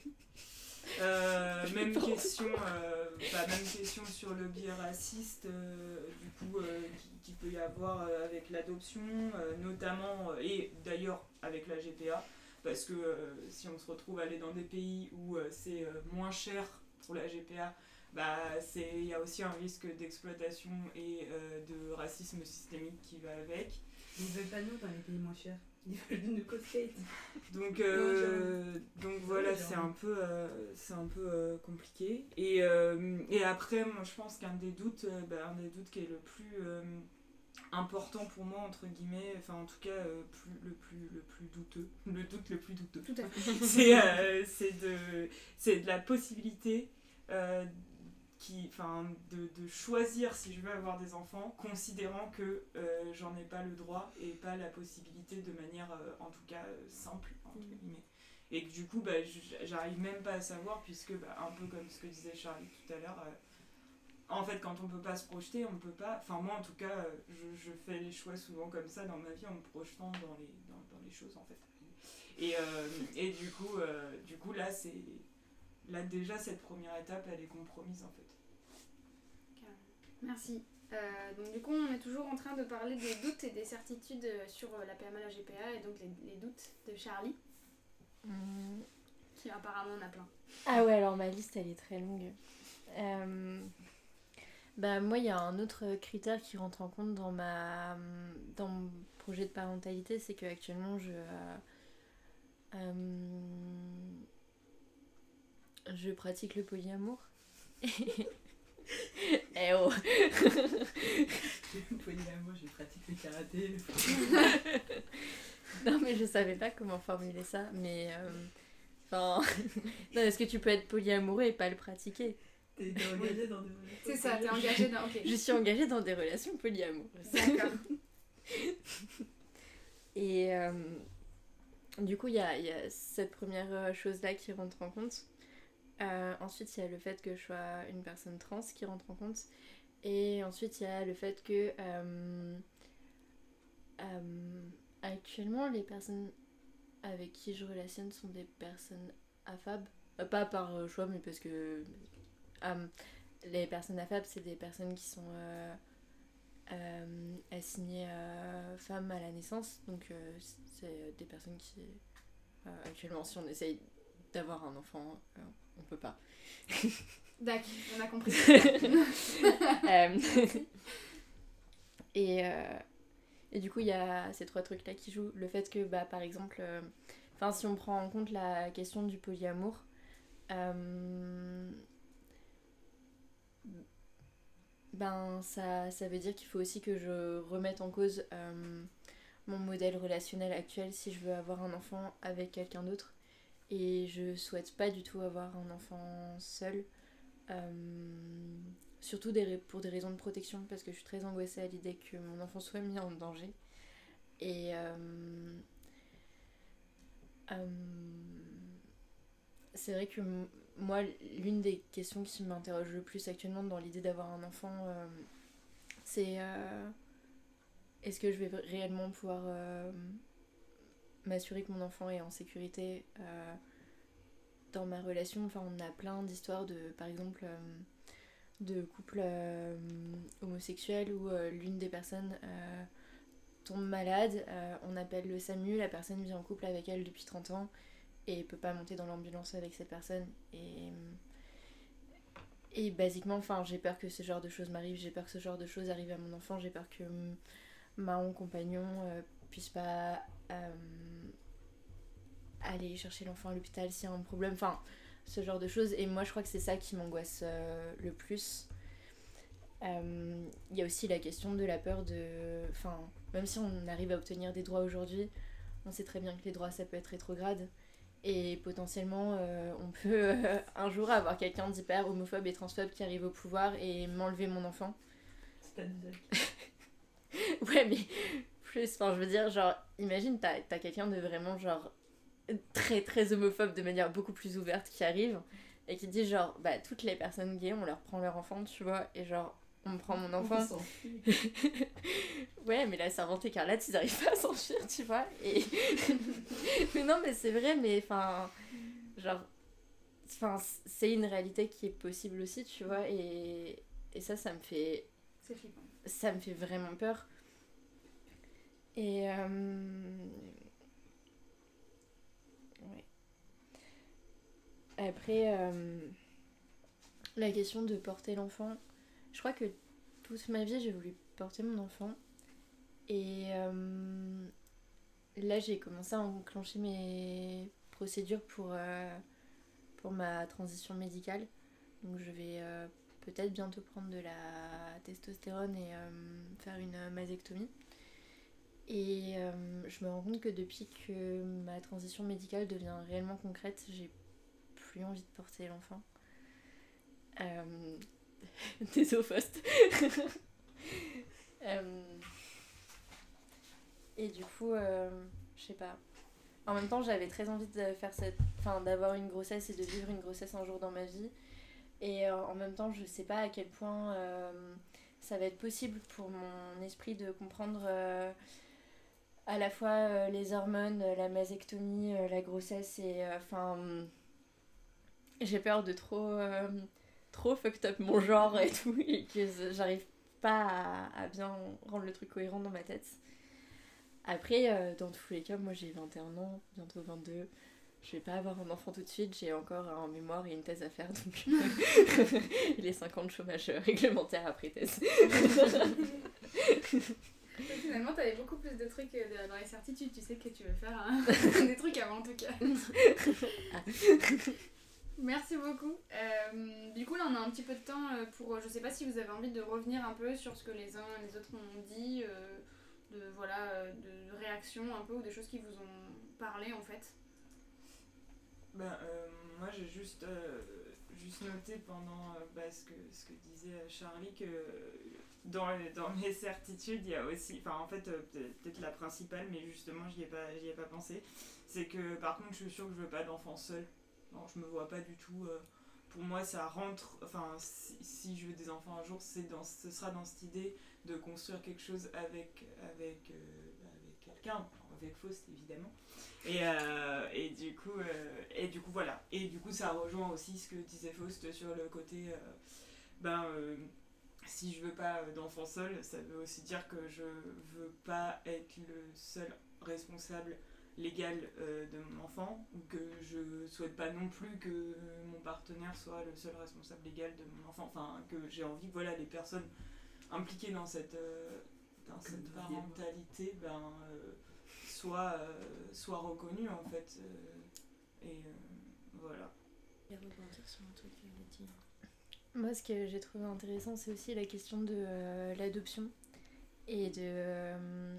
Même question sur le biais raciste du coup qui peut y avoir avec l'adoption, notamment et d'ailleurs avec la GPA, parce que si on se retrouve à aller dans des pays où c'est moins cher pour la GPA, il y a aussi un risque d'exploitation et de racisme systémique qui va avec. Ils veulent pas nous dans les pays moins chers. Ils veulent nous co-skate. Donc voilà, c'est un peu compliqué. Et après, moi je pense qu'un des doutes qui est le plus important pour moi, entre guillemets, enfin en tout cas le plus douteux, le doute le plus douteux. Tout à fait. c'est de la possibilité de choisir si je veux avoir des enfants, considérant que j'en ai pas le droit et pas la possibilité de manière en tout cas simple entre guillemets, et que du coup j'arrive même pas à savoir, puisque un peu comme ce que disait Charlie tout à l'heure, en fait quand on peut pas se projeter, on peut pas, enfin moi en tout cas je fais les choix souvent comme ça dans ma vie, en me projetant dans les choses en fait, et du coup là déjà cette première étape elle est compromise en fait. Merci. Donc du coup on est toujours en train de parler des doutes et des certitudes sur la PMA, la GPA, et donc les doutes de Charlie, qui apparemment en a plein. Ah ouais, alors ma liste elle est très longue. Moi il y a un autre critère qui rentre en compte dans mon projet de parentalité, c'est que actuellement je pratique le polyamour. Eh oh. Polyamour, je pratique le karaté. Non mais je savais pas comment formuler ça, mais non, est-ce que tu peux être polyamoureux et pas le pratiquer? T'es engagée dans des relations. C'est ça, t'es engagée dans... Ok. Je suis engagée dans des relations polyamoureuses. D'accord. Et du coup, il y a cette première chose-là qui rentre en compte. Ensuite, il y a le fait que je sois une personne trans qui rentre en compte. Et ensuite, il y a le fait que actuellement, les personnes avec qui je relationne sont des personnes affab. Pas par choix, mais parce que les personnes AFAB, c'est des personnes qui sont assignées femmes à la naissance. Donc c'est des personnes qui, actuellement, si on essaye d'avoir un enfant, on peut pas. D'accord, on a compris. Et du coup, il y a ces 3 trucs-là qui jouent. Le fait que, par exemple, si on prend en compte la question du polyamour, ça veut dire qu'il faut aussi que je remette en cause mon modèle relationnel actuel si je veux avoir un enfant avec quelqu'un d'autre. Et je souhaite pas du tout avoir un enfant seul. Surtout pour des raisons de protection, parce que je suis très angoissée à l'idée que mon enfant soit mis en danger. Et c'est vrai que moi, l'une des questions qui m'interroge le plus actuellement dans l'idée d'avoir un enfant, c'est est-ce que je vais réellement pouvoir m'assurer que mon enfant est en sécurité dans ma relation. Enfin, on a plein d'histoires par exemple, de couples homosexuels où l'une des personnes tombe malade, on appelle le SAMU, la personne vit en couple avec elle depuis 30 ans et peut pas monter dans l'ambulance avec cette personne. Et basiquement, j'ai peur que ce genre de choses m'arrivent, j'ai peur que ce genre de choses arrivent à mon enfant, j'ai peur que mon compagnon puisse pas aller chercher l'enfant à l'hôpital s'il y a un problème, ce genre de choses. Et moi je crois que c'est ça qui m'angoisse le plus. Il y a aussi la question de la peur de... même si on arrive à obtenir des droits aujourd'hui, on sait très bien que les droits ça peut être rétrograde. Et potentiellement, on peut un jour avoir quelqu'un d'hyper homophobe et transphobe qui arrive au pouvoir et m'enlever mon enfant. C'est pas bizarre. Ouais, mais plus, je veux dire, imagine, t'as quelqu'un de vraiment, très très homophobe de manière beaucoup plus ouverte qui arrive et qui dit, toutes les personnes gays, on leur prend leur enfant, tu vois, et on me prend mon enfant. Ouais, mais la servante écarlate, ils arrivent pas à s'enfuir, tu vois. Mais non, mais c'est vrai, mais c'est une réalité qui est possible aussi, tu vois. Et ça me fait... C'est flippant. Ça me fait vraiment peur. Et... Ouais. Après, la question de porter l'enfant... Je crois que toute ma vie, j'ai voulu porter mon enfant. Et là, j'ai commencé à enclencher mes procédures pour ma transition médicale. Donc, je vais peut-être bientôt prendre de la testostérone et faire une mastectomie. Et je me rends compte que depuis que ma transition médicale devient réellement concrète, j'ai plus envie de porter l'enfant. Désolé Faust. Et du coup, je sais pas. En même temps, j'avais très envie de d'avoir une grossesse et de vivre une grossesse un jour dans ma vie. Et en même temps, je sais pas à quel point ça va être possible pour mon esprit de comprendre à la fois les hormones, la mastectomie, la grossesse et j'ai peur de trop fucked up mon genre et tout, et que j'arrive pas à bien rendre le truc cohérent dans ma tête. Après, dans tous les cas, moi j'ai 21 ans, bientôt 22. Je vais pas avoir un enfant tout de suite, j'ai encore un mémoire et une thèse à faire, donc il est 5 ans de chômage réglementaire après thèse. Finalement, t'avais beaucoup plus de trucs dans les certitudes, tu sais que tu veux faire des trucs avant en tout cas. Merci beaucoup. Du coup, là, on a un petit peu de temps pour... Je sais pas si vous avez envie de revenir un peu sur ce que les uns et les autres ont dit, de réactions un peu, ou des choses qui vous ont parlé, en fait. Moi, j'ai juste noté pendant ce que disait Charlie, que dans mes certitudes, il y a aussi... peut-être la principale, mais justement, j'y ai pas pensé. C'est que, par contre, je suis sûre que je veux pas d'enfant seul. Non, je me vois pas du tout. Pour moi, ça rentre. Si je veux des enfants un jour, ce sera dans cette idée de construire quelque chose avec quelqu'un, avec Faust évidemment. Et du coup voilà. Et du coup ça rejoint aussi ce que disait Faust sur le côté si je veux pas d'enfant seul, ça veut aussi dire que je veux pas être le seul responsable légal de mon enfant, ou que je souhaite pas non plus que mon partenaire soit le seul responsable légal de mon enfant. Enfin, que j'ai envie que voilà, les personnes impliquées dans cette parentalité soient reconnues en fait. Voilà. Et rebondir sur un truc que j'ai dit. Moi, ce que j'ai trouvé intéressant, c'est aussi la question de l'adoption et de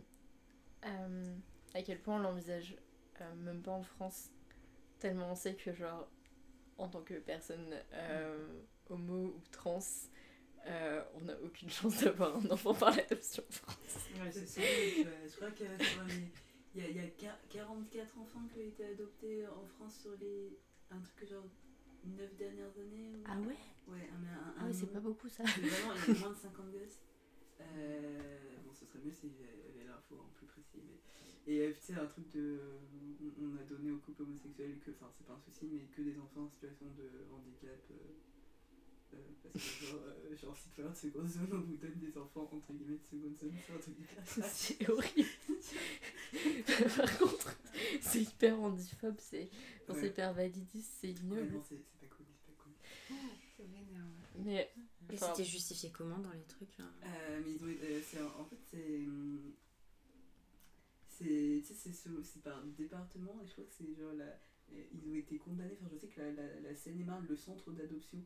à quel point on l'envisage même pas en France, tellement on sait que genre en tant que personne homo ou trans, on n'a aucune chance d'avoir un enfant par l'adoption en France. Ouais, c'est ça. Je crois qu'il y a 44 enfants qui ont été adoptés en France sur un truc genre 9 dernières années. Ou... Ah ouais? Ouais, ah ouais, c'est pas beaucoup ça. Vraiment, il y a moins de 50 gosses. Bon, ce serait mieux s'il y avait l'info en plus précis. Et tu sais, un truc de. On a donné aux couples homosexuels que. Enfin, c'est pas un souci, mais que des enfants en situation de handicap. Parce que, genre, citoyen de seconde zone, on vous donne des enfants entre guillemets de seconde zone, c'est un truc hyper. C'est horrible. Par contre, c'est hyper handiphobe, c'est hyper validiste, c'est ignoble. Ouais, non, c'est pas cool, c'est pas cool. C'est vénère. Mais c'était justifié comment dans les trucs là? Mais ils ont, en fait, c'est par département, et je crois que c'est genre ils ont été condamnés. Enfin, je sais que la Seine-et-Marne, le centre d'adoption,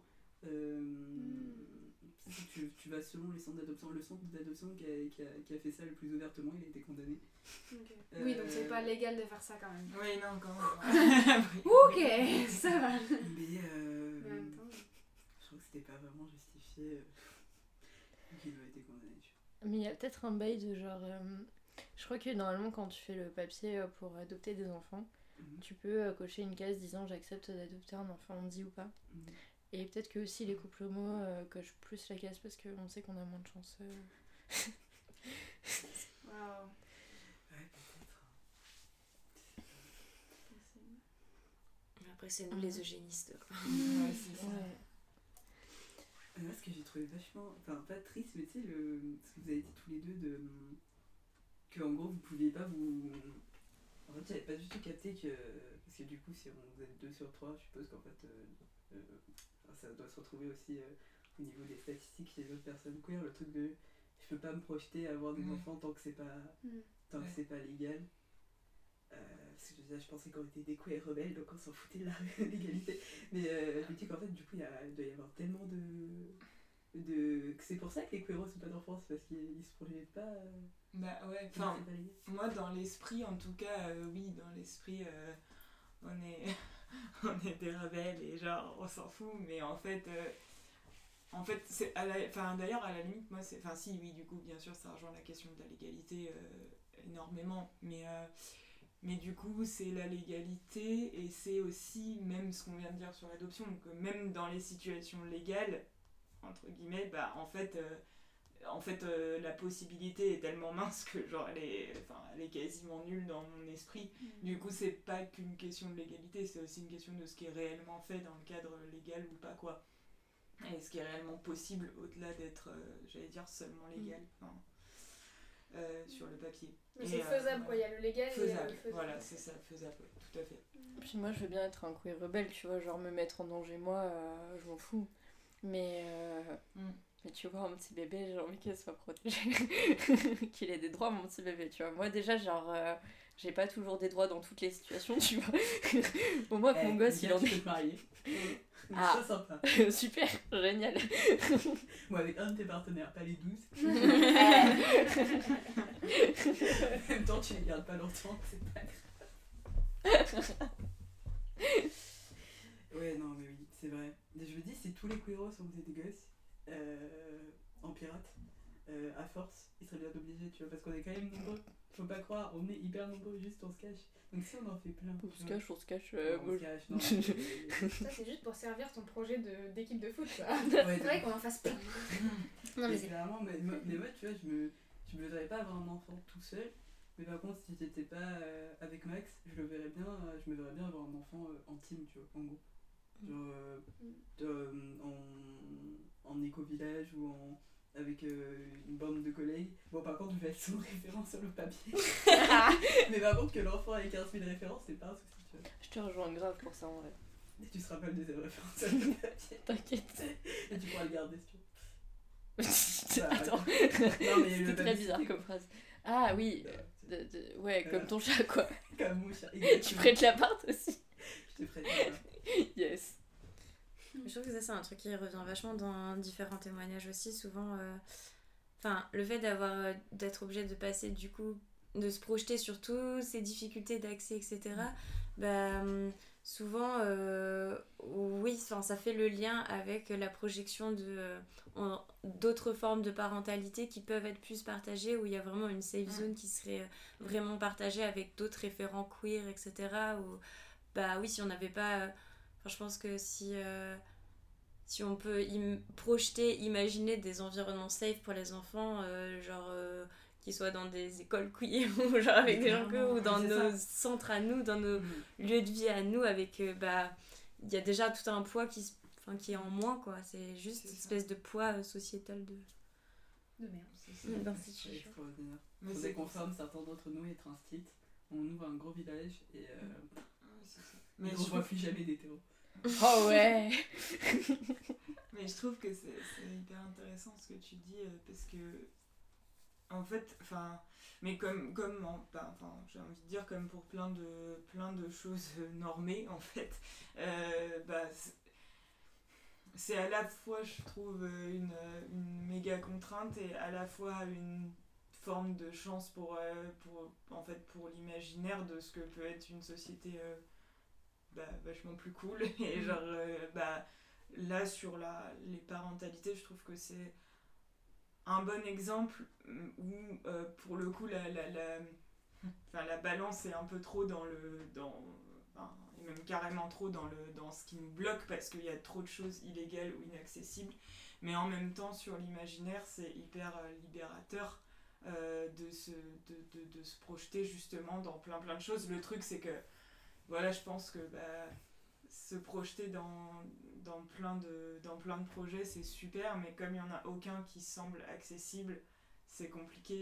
si tu vas selon les centres d'adoption, le centre d'adoption qui a fait ça le plus ouvertement, il a été condamné. Okay. Oui, donc c'est pas légal de faire ça quand même. Oui, non, quand même. Ok, ça va. Mais en même temps, je crois que c'était pas vraiment justifié qu'il a été condamné. Mais il y a peut-être un bail de genre. Je crois que normalement, quand tu fais le papier pour adopter des enfants, tu peux cocher une case disant j'accepte d'adopter un enfant handi ou pas. Et peut-être que aussi les couples homo cochent plus la case parce qu'on sait qu'on a moins de chance. Waouh. Ouais, peut-être. Après, c'est nous les eugénistes. Ouais, c'est ça. Ouais. Moi, ce que j'ai trouvé vachement. Enfin, pas triste, mais tu sais, ce que vous avez dit tous les deux, que en gros, vous pouviez pas vous. En fait, j'avais pas du tout capté que. Parce que du coup, si vous êtes 2 sur 3, je suppose qu'en fait. Ça doit se retrouver aussi au niveau des statistiques chez les autres personnes queer, le truc de je peux pas me projeter à avoir des enfants tant que c'est pas que c'est pas légal, parce que je pensais qu'on était des queer rebelles donc on s'en foutait de la légalité, mais je me dis qu'en fait du coup il doit y avoir tellement de que c'est pour ça que les queeros sont pas d'enfance, parce qu'ils se projettent pas bah ouais, enfin moi dans l'esprit en tout cas oui, dans l'esprit on est des rebelles et genre on s'en fout, mais en fait c'est d'ailleurs à la limite moi c'est oui, du coup bien sûr ça rejoint la question de la légalité énormément, mais du coup c'est la légalité, et c'est aussi même ce qu'on vient de dire sur l'adoption, donc même dans les situations légales entre guillemets, bah en fait la possibilité est tellement mince que genre elle est quasiment nulle dans mon esprit. Du coup c'est pas qu'une question de légalité, c'est aussi une question de ce qui est réellement fait dans le cadre légal ou pas, quoi, et ce qui est réellement possible au-delà d'être j'allais dire seulement légal, sur le papier. Mais c'est faisable, quoi, il y a le légal faisable, et le faisable. voilà, c'est ça, faisable, tout à fait. Puis moi je veux bien être un queer rebelle, tu vois, genre me mettre en danger moi, je m'en fous, mais tu vois, mon petit bébé, j'ai envie qu'il soit protégé, qu'il ait des droits, mon petit bébé, tu vois. Moi, déjà, genre, j'ai pas toujours des droits dans toutes les situations, tu vois. Au moins que mon gosse, il en est. marié. Ah, ça sympa. Super, génial. Moi, avec un de tes partenaires, pas les 12. En même temps, tu les gardes pas longtemps, c'est pas grave. Ouais, non, mais oui, c'est vrai. Je me dis, si tous les queeros on faisait des gosses en pirate, à force, ils seraient bien obligés, tu vois, parce qu'on est quand même nombreux. Faut pas croire, on est hyper nombreux, juste on se cache. Donc si on en fait plein. On se cache. On se cache, non. Ça, c'est juste pour servir ton projet d'équipe de foot, quoi. Ouais, C'est vrai qu'on en fasse plein. Non, mais c'est vraiment, mais moi, tu vois, je me verrais pas avoir un enfant tout seul. Mais par contre, si j'étais pas avec Max, je me verrais bien avoir un enfant en team, tu vois, en groupe. Genre en éco-village ou avec une bande de collègues. Bon, par contre, je vais être sans référence sur le papier. Mais par contre, que l'enfant ait 15 000 références, c'est pas un souci, tu vois. Je te rejoins grave pour ça en vrai. Et tu seras pas le deuxième référence sur le papier. T'inquiète. Et tu pourras le garder si tu veux. Attends, Non, mais c'était très bizarre comme phrase. Ah oui, ouais, comme ton chat quoi. Comme mouche. Tu prêtes l'appart aussi? Je te prête l'appart. Yes. Je trouve que ça c'est un truc qui revient vachement dans différents témoignages aussi, souvent le fait d'être obligé de passer du coup, de se projeter sur toutes ces difficultés d'accès, etc. Souvent oui, ça fait le lien avec la projection d'autres formes de parentalité qui peuvent être plus partagées, où il y a vraiment une safe zone qui serait vraiment partagée avec d'autres référents queer, etc. Où, oui, si on n'avait pas... je pense que si on peut imaginer des environnements safe pour les enfants, qu'ils soient dans des écoles queer ou genre avec des gens queer, ou dans nos centres à nous, dans nos lieux de vie à nous, avec il y a déjà tout un poids qui est en moins, quoi. C'est juste une espèce de poids sociétal de merde. C'est extraordinaire. Dès qu'on forme certains d'entre nous être un stit, on ouvre un gros village et Mais on ne voit plus jamais d'hétéros. Oh ouais. Mais je trouve que c'est hyper intéressant ce que tu dis, parce que en fait, mais comme j'ai envie de dire, comme pour plein de choses normées en fait, c'est à la fois, je trouve, une méga contrainte et à la fois une forme de chance pour l'imaginaire de ce que peut être une société vachement plus cool. Et là sur les parentalités, je trouve que c'est un bon exemple où pour le coup la balance est un peu trop et même carrément trop dans ce qui nous bloque, parce qu'il y a trop de choses illégales ou inaccessibles, mais en même temps sur l'imaginaire c'est hyper libérateur de se projeter justement dans plein de choses. Le truc c'est que voilà, je pense que se projeter dans plein de projets c'est super, mais comme il n'y en a aucun qui semble accessible, c'est compliqué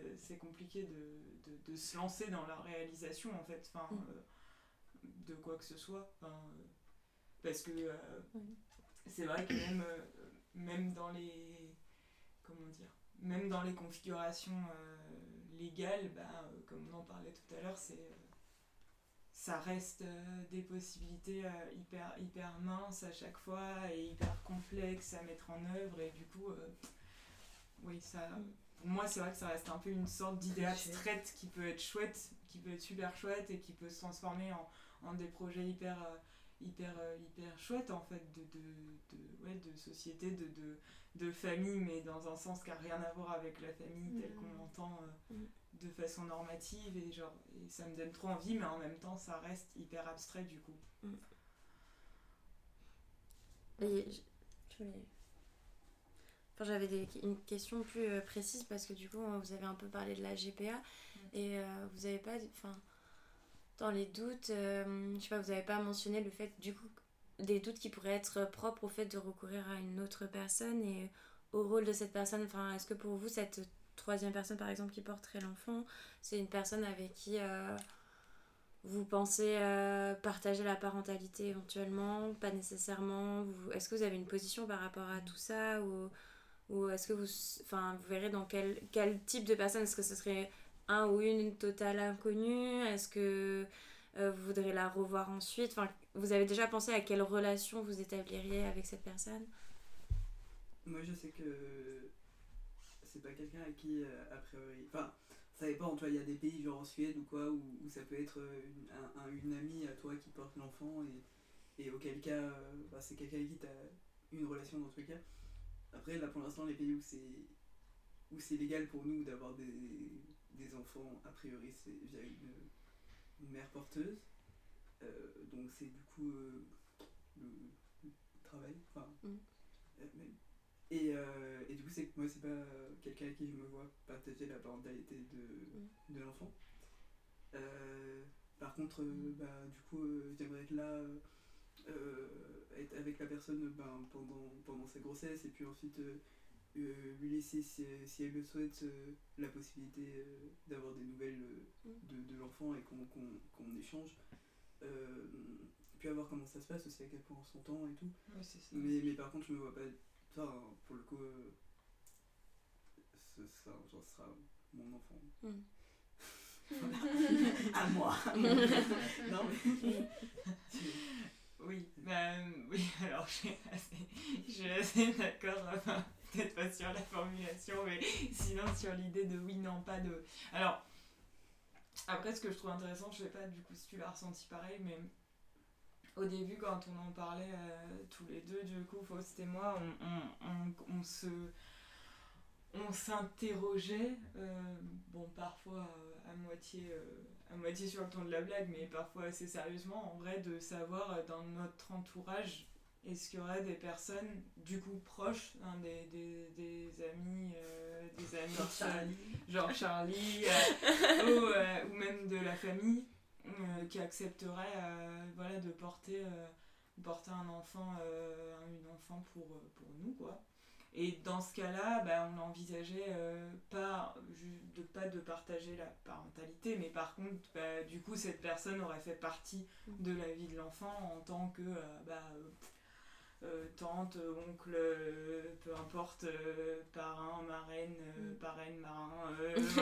de se lancer dans la réalisation en fait, de quoi que ce soit, parce que c'est vrai que même dans les configurations légales, comme on en parlait tout à l'heure, ça reste des possibilités hyper minces à chaque fois et hyper complexes à mettre en œuvre, et du coup oui, pour moi c'est vrai que ça reste un peu une sorte d'idée abstraite qui peut être chouette, qui peut être super chouette et qui peut se transformer en des projets hyper chouettes en fait, de société, de famille, mais dans un sens qui n'a rien à voir avec la famille telle qu'on l'entend de façon normative, et ça me donne trop envie, mais en même temps ça reste hyper abstrait du coup. Et j'avais une question plus précise, parce que du coup vous avez un peu parlé de la GPA, et vous n'avez pas, dans les doutes, je sais pas, vous n'avez pas mentionné le fait, du coup, des doutes qui pourraient être propres au fait de recourir à une autre personne et au rôle de cette personne. Est-ce que pour vous, cette troisième personne par exemple qui porterait l'enfant, c'est une personne avec qui vous pensez partager la parentalité éventuellement, pas nécessairement, est-ce que vous avez une position par rapport à tout ça, ou est-ce que vous verrez dans quel type de personne? Est-ce que ce serait un ou une totale inconnue? Est-ce que vous voudrez la revoir ensuite? Vous avez déjà pensé à quelle relation vous établiriez avec cette personne? Moi je sais que c'est pas quelqu'un à qui a priori, ça dépend, il y a des pays genre en Suède ou quoi, où ça peut être une amie à toi qui porte l'enfant, et auquel cas c'est quelqu'un avec qui tu as une relation dans tous les cas. Après là pour l'instant, les pays où c'est légal pour nous d'avoir des enfants, a priori c'est via une mère porteuse, donc c'est du coup le travail, Et du coup, c'est que moi, c'est pas quelqu'un à qui je me vois partager la parentalité de l'enfant. Par contre, du coup, j'aimerais être là, être avec la personne pendant sa grossesse, et puis ensuite lui laisser, si elle le souhaite, la possibilité d'avoir des nouvelles de l'enfant et qu'on échange. Puis à voir comment ça se passe aussi, à quel point on s'entend et tout. Ouais, c'est ça. Mais par contre, je me vois pas. Enfin, pour le coup, ça sera mon enfant. À moi. Non mais. Oui, oui, alors je suis assez d'accord, enfin, peut-être pas sur la formulation, mais sinon sur l'idée de oui, non, pas de... Alors, après ce que je trouve intéressant, je sais pas du coup si tu l'as ressenti pareil, mais au début quand on en parlait tous les deux, du coup, Faust et moi, on s'interrogeait, parfois à moitié sur le ton de la blague, mais parfois assez sérieusement, en vrai, de savoir dans notre entourage, est-ce qu'il y aurait des personnes, du coup, proches, des amis, genre Charlie, ou même de la famille, qui accepteraient de porter un enfant, une enfant pour nous, quoi. Et dans ce cas-là, on envisageait pas de partager la parentalité, mais par contre, du coup, cette personne aurait fait partie de la vie de l'enfant en tant que tante, oncle, peu importe, parrain, marraine, marin,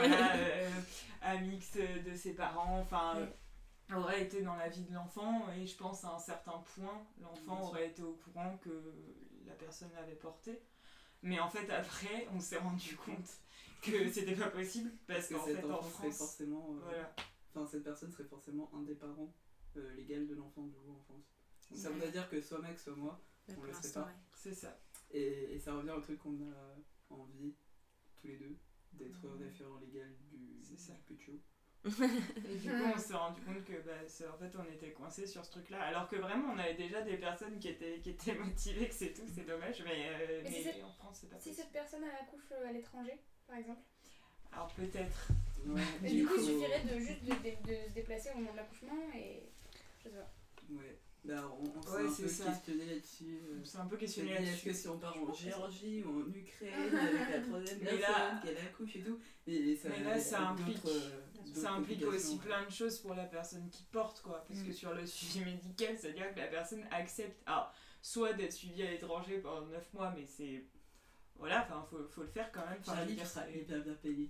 amix de ses parents, enfin... aurait été dans la vie de l'enfant, et je pense à un certain point, l'enfant aurait été au courant que la personne l'avait porté. Mais en fait, après, on s'est rendu compte que c'était pas possible, parce qu'en fait, en France... forcément, cette personne serait forcément un des parents légal de l'enfant, du coup, en France. Ça voudrait dire que soit mec, soit moi, on le serait pas. Ouais. C'est ça. Et ça revient au truc qu'on a envie, tous les deux, d'être référent légal du Puccio. Et du coup, on s'est rendu compte que en fait, on était coincés sur ce truc-là, alors que vraiment, on avait déjà des personnes qui étaient motivées, que c'est tout, c'est dommage, mais en France, c'est pas possible. Si cette personne accouche à l'étranger, par exemple, alors peut-être. Ouais, mais du coup, il suffirait de se déplacer au moment de l'accouchement et je sais pas. Ouais. On s'est un peu questionné là-dessus. C'est un peu questionné là-dessus. Est-ce que si on part en Géorgie ou en Ukraine avec la troisième personne qu'elle accouche et tout, mais là ça implique aussi plein de choses pour la personne qui porte, quoi. Parce que sur le suivi médical, c'est-à-dire que la personne accepte soit d'être suivie à l'étranger pendant 9 mois, mais c'est... Voilà, enfin, faut le faire quand même. Charlie, tu seras hyper bien payé.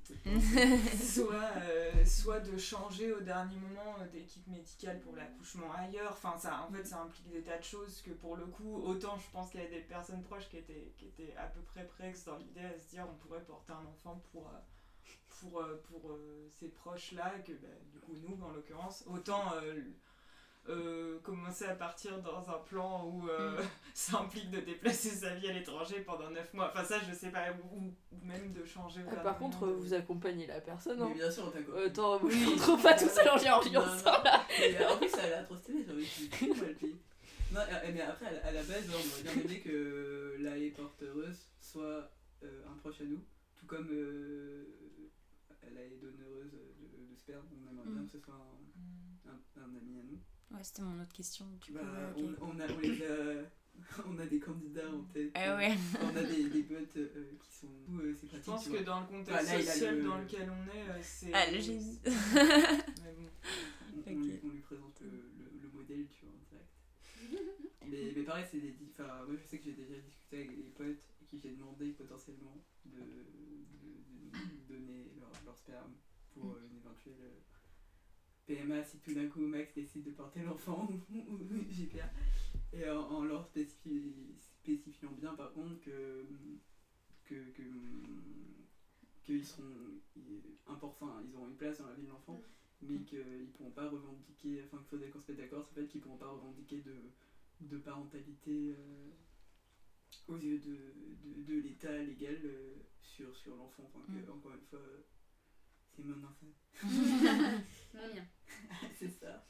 soit de changer au dernier moment d'équipe médicale pour l'accouchement ailleurs. Enfin, ça implique des tas de choses que pour le coup, autant je pense qu'il y avait des personnes proches qui étaient à peu près prêtes dans l'idée à se dire on pourrait porter un enfant pour ces proches-là, que du coup nous, en l'occurrence, autant... commencer à partir dans un plan où ça implique de déplacer sa vie à l'étranger pendant 9 mois, enfin ça je sais pas, ou même de changer par contre vous accompagnez la personne, mais bien sûr on t'accompagne. Attends, vous ne retrouve pas tout seul en Géorgie ensemble. En plus elle a trop stylé, j'avais dit le pays. Non, mais après à la base on aurait bien aimé que la porteuse soit un proche à nous, tout comme la donneuse de sperme, on aimerait bien que ce soit un ami à nous. Ouais, c'était mon autre question. On a des candidats en tête. Ouais. On a des potes qui sont... c'est pratique. Je pense que dans le contexte social dans lequel on est, c'est... le génie. On lui présente le modèle, tu vois, en direct. Mais pareil, c'est des... Enfin, moi je sais que j'ai déjà discuté avec des potes et qui j'ai demandé potentiellement de donner leur sperme pour une éventuelle... PMA si tout d'un coup Max décide de porter l'enfant ou JPA, et en leur spécifiant bien par contre qu'ils seront importants, ils auront une place dans la vie de l'enfant, mais qu'ils pourront pas revendiquer, enfin qu'il faudrait qu'on se mette d'accord, c'est fait qu'ils pourront pas revendiquer de parentalité aux yeux de l'état légal sur l'enfant, enfin que, encore une fois c'est mon enfant. Mon mien. C'est ça.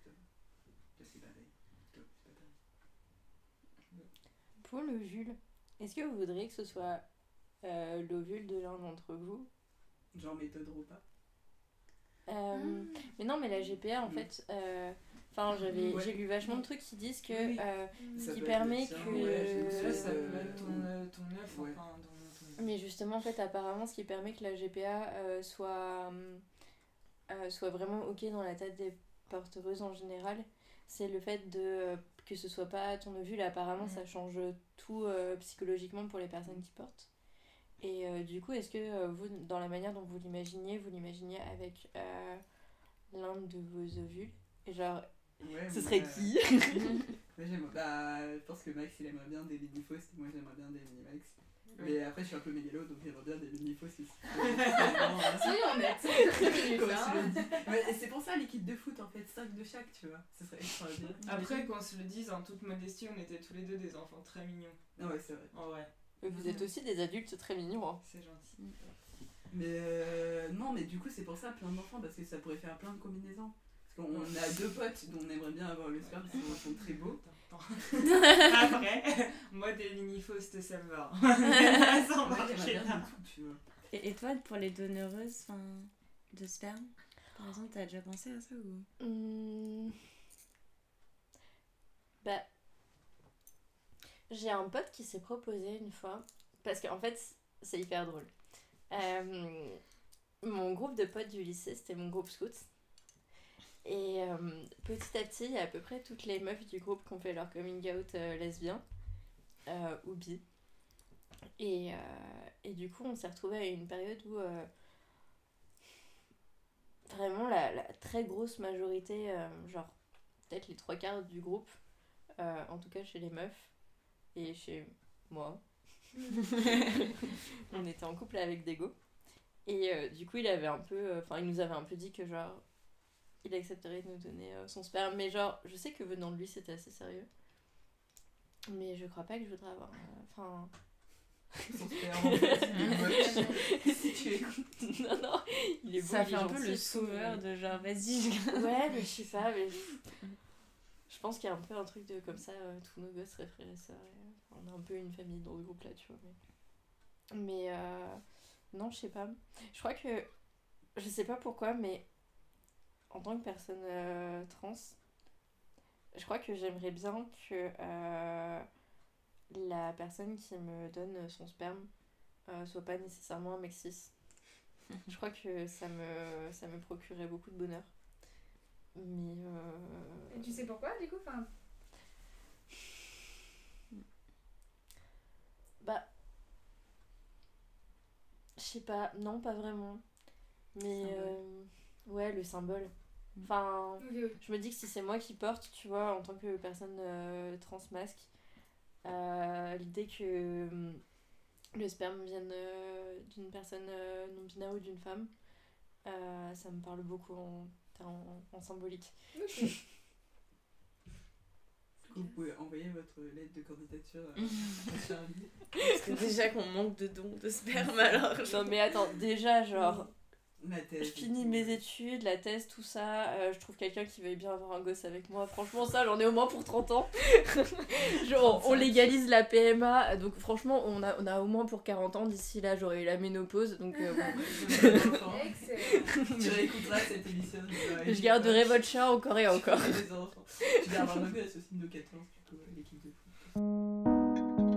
C'est pareil. Pour le Jules, Est-ce que vous voudriez que ce soit l'ovule de l'un d'entre vous? Genre méthode repas. Mais non, mais la GPA, en fait... Enfin, j'ai lu vachement de trucs qui disent que Oui. ce Ça qui peut permet être ça, que... ouais, j'ai vu Ça peut être ton œuf, Ouais. enfin, Mais justement, en fait, apparemment, ce qui permet que la GPA soit vraiment ok dans la tête des porteuses en général, c'est le fait que ce soit pas ton ovule. Apparemment, ça change tout psychologiquement pour les personnes qui portent. Et du coup, est-ce que vous, dans la manière dont vous l'imaginez avec l'un de vos ovules? Et genre, Ouais, ce mais, serait qui? Moi, je pense que Max il aimerait bien des Minifaust et moi j'aimerais bien des Minimax. Mais après je suis un peu mégalo donc j'aimerais bien des Minifaust aussi. Soyons honnêtes. Comment tu le dis. Ouais, et c'est pour ça l'équipe de foot en fait, 5 de chaque, tu vois. Ce serait extraordinaire. Après, qu'on se le dise en toute modestie, on était tous les deux des enfants très mignons. Ah ouais, c'est vrai. En vrai, Vous êtes aussi des adultes très mignons. Hein. c'est gentil. Mais non, mais du coup c'est pour ça plein d'enfants parce que ça pourrait faire plein de combinaisons. Parce qu'on a 2 potes dont on aimerait bien avoir le sperme parce qu'ils sont très beaux. Après, moi des mini-faustes ça me va. Ça Moi j'aimerais marche bien là. de tout, tu vois. Et toi, pour les donneureuses de sperme, par exemple, t'as déjà pensé à ça ou... Bah, j'ai un pote qui s'est proposé une fois, parce qu'en fait, c'est hyper drôle. Mon groupe de potes du lycée, c'était mon groupe scout. Et petit à petit, il y a à peu près toutes les meufs du groupe qui ont fait leur coming out lesbien ou bi. Et du coup, on s'est retrouvés à une période où vraiment la très grosse majorité, genre peut-être les 3/4 du groupe, en tout cas chez les meufs et chez moi, on était en couple avec Dego. Et du coup, il nous avait un peu dit que genre il accepterait de nous donner son sperme, mais genre je sais que venant de lui c'était assez sérieux, mais je crois pas que je voudrais avoir Son sperme en fait, il est moche. Si tu écoutes. non, il est beau, Ça il fait est un peu gentil, le tout, sauveur mais- de genre, vas-y. Ouais, mais je sais pas, mais je pense qu'il y a un peu un truc de comme ça, tous nos gosses seraient frères et sœurs. On a un peu une famille dans le groupe là, tu vois. Mais non, je sais pas. Je crois que, je sais pas pourquoi, mais en tant que personne trans, je crois que j'aimerais bien que la personne qui me donne son sperme soit pas nécessairement un mec cis. Je crois que ça me procurait beaucoup de bonheur. Mais Et tu sais pourquoi du coup enfin... bah, je sais pas, non, pas vraiment. Mais ouais, le symbole. Enfin, Oui. je me dis que si c'est moi qui porte, tu vois, en tant que personne trans masque, l'idée que le sperme vienne d'une personne non binaire ou d'une femme, ça me parle beaucoup en symbolique. Ok. Vous pouvez envoyer votre lettre de candidature à Charlie. Parce que déjà qu'on manque de dons de sperme alors. Non mais attends, déjà genre, La thèse. je finis mes études, la thèse, tout ça, je trouve quelqu'un qui veuille bien avoir un gosse avec moi. Franchement, ça, j'en ai au moins pour 30 ans. Genre, on légalise la PMA, donc franchement, on a au moins pour 40 ans. D'ici là, j'aurai eu la ménopause, donc bon. Excellent. Tu réécouteras cette émission. Je garderai votre chat encore et encore. Les enfants. Tu garderas nos gosses aussi, nos 14, du coup, l'équipe de foot.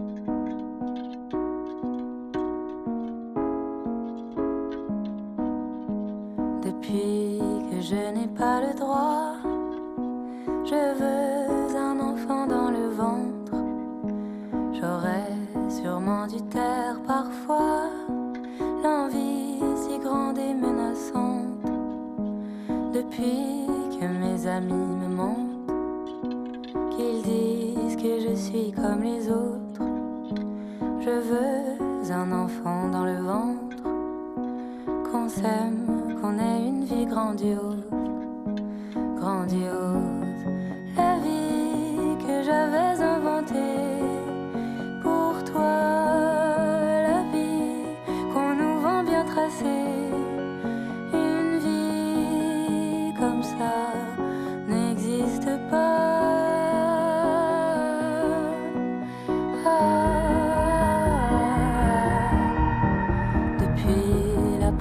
Depuis que je n'ai pas le droit, je veux un enfant dans le ventre. J'aurais sûrement dû taire parfois l'envie si grande et menaçante. Depuis que mes amis me mentent, qu'ils disent que je suis comme les autres, je veux un enfant dans le ventre, qu'on s'aime, qu'on ait une vie grandiose, grandiose. La vie que j'avais inventée pour toi, la vie qu'on nous vend bien tracée, une vie comme ça n'existe pas. Ah.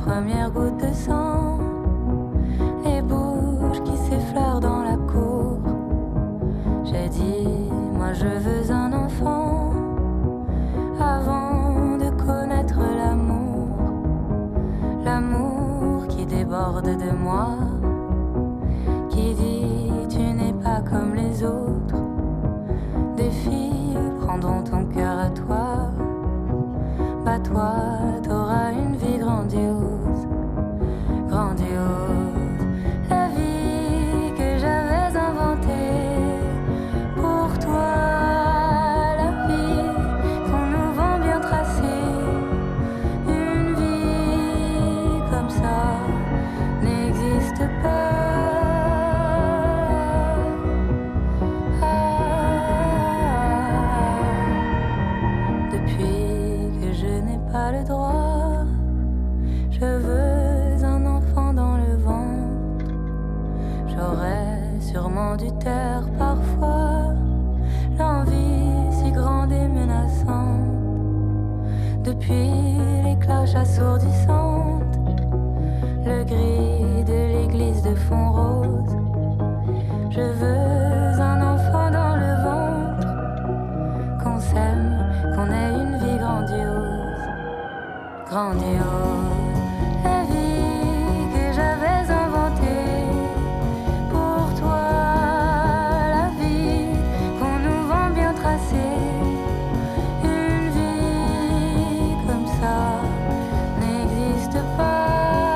premières gouttes de sang, les bouches qui s'effleurent dans la cour. J'ai dit, moi je veux un enfant, avant de connaître l'amour qui déborde de moi, qui dit tu n'es pas comme les autres, des filles prendront ton cœur à toi, bah toi t'auras une vie grandiose, grandiose, la vie que j'avais inventée pour toi, la vie qu'on nous vend bien tracée, une vie comme ça n'existe pas. Le droit, je veux un enfant dans le ventre, j'aurais sûrement dû taire parfois l'envie si grande et menaçante, depuis les cloches assourdissantes, le gris de l'église de fond rose, je veux un enfant dans le ventre, qu'on s'aime, qu'on ait une vie grandiose, grandiose, la vie que j'avais inventée pour toi, la vie qu'on nous vend bien tracée, une vie comme ça n'existe pas.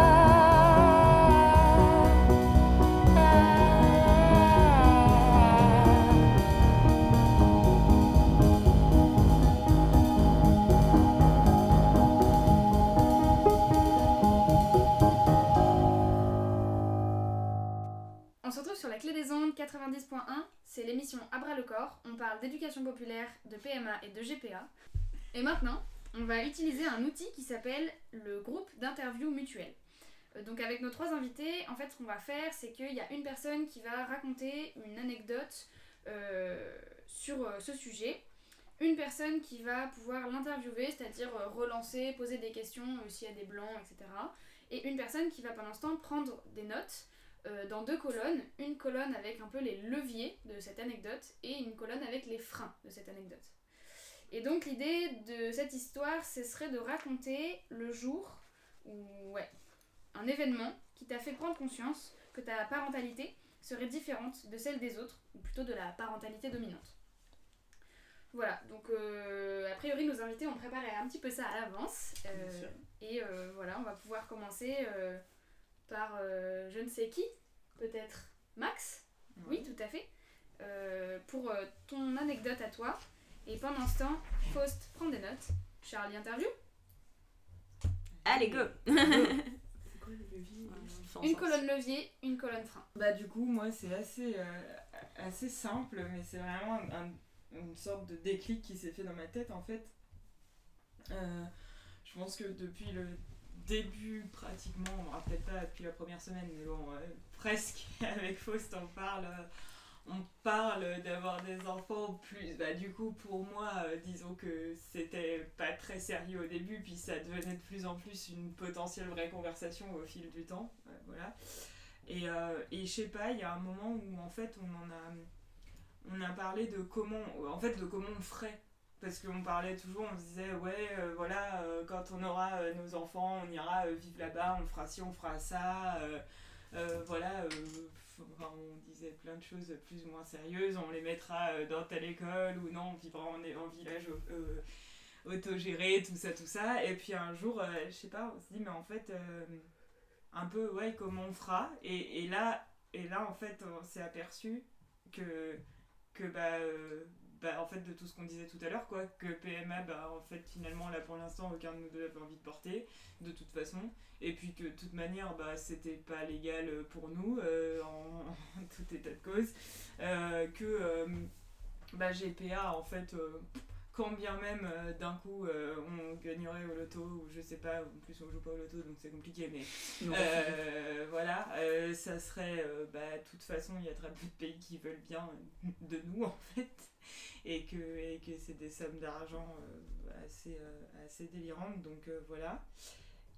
On se retrouve sur la Clé des Ondes 90.1, c'est l'émission À bras le corps, on parle d'éducation populaire, de PMA et de GPA. Et maintenant, on va utiliser un outil qui s'appelle le groupe d'interview mutuel. Donc avec nos 3 invités, en fait ce qu'on va faire, c'est qu'il y a une personne qui va raconter une anecdote sur ce sujet, une personne qui va pouvoir l'interviewer, c'est-à-dire relancer, poser des questions s'il y a des blancs, etc. Et une personne qui va pendant ce temps prendre des notes dans 2 colonnes, une colonne avec un peu les leviers de cette anecdote et une colonne avec les freins de cette anecdote. Et donc l'idée de cette histoire, ce serait de raconter le jour où, un événement qui t'a fait prendre conscience que ta parentalité serait différente de celle des autres, ou plutôt de la parentalité dominante. Voilà, donc a priori nos invités ont préparé un petit peu ça à l'avance, et voilà, on va pouvoir commencer par je ne sais qui, peut-être Max, oui tout à fait, pour ton anecdote à toi, et pendant ce temps, Faust prend des notes, Charlie interview. Allez go. Une colonne levier, une colonne frein. Bah du coup moi c'est assez simple, mais c'est vraiment une sorte de déclic qui s'est fait dans ma tête en fait. Je pense que depuis le début pratiquement, peut-être pas depuis la première semaine, mais bon presque, avec Faust on parle d'avoir des enfants plus, du coup pour moi disons que c'était pas très sérieux au début, puis ça devenait de plus en plus une potentielle vraie conversation au fil du temps, voilà. Et je sais pas, il y a un moment où en fait on a parlé de comment on ferait, parce qu'on parlait toujours, on se disait voilà, quand on aura nos enfants on ira vivre là-bas, on fera ci, on fera ça, voilà, on disait plein de choses plus ou moins sérieuses, on les mettra dans telle école ou non, on vivra en village autogéré, tout ça, et puis un jour, je sais pas, on se dit mais en fait, un peu comment on fera, et là en fait on s'est aperçu que en fait de tout ce qu'on disait tout à l'heure que PMA en fait finalement là pour l'instant aucun de nous deux avait envie de porter de toute façon, et puis que de toute manière c'était pas légal pour nous en tout état de cause, que GPA en fait quand bien même d'un coup on gagnerait au loto ou je sais pas, en plus on joue pas au loto donc c'est compliqué, mais voilà, ça serait de toute façon il y a très peu de pays qui veulent bien de nous en fait, et que c'est des sommes d'argent assez délirantes, donc voilà.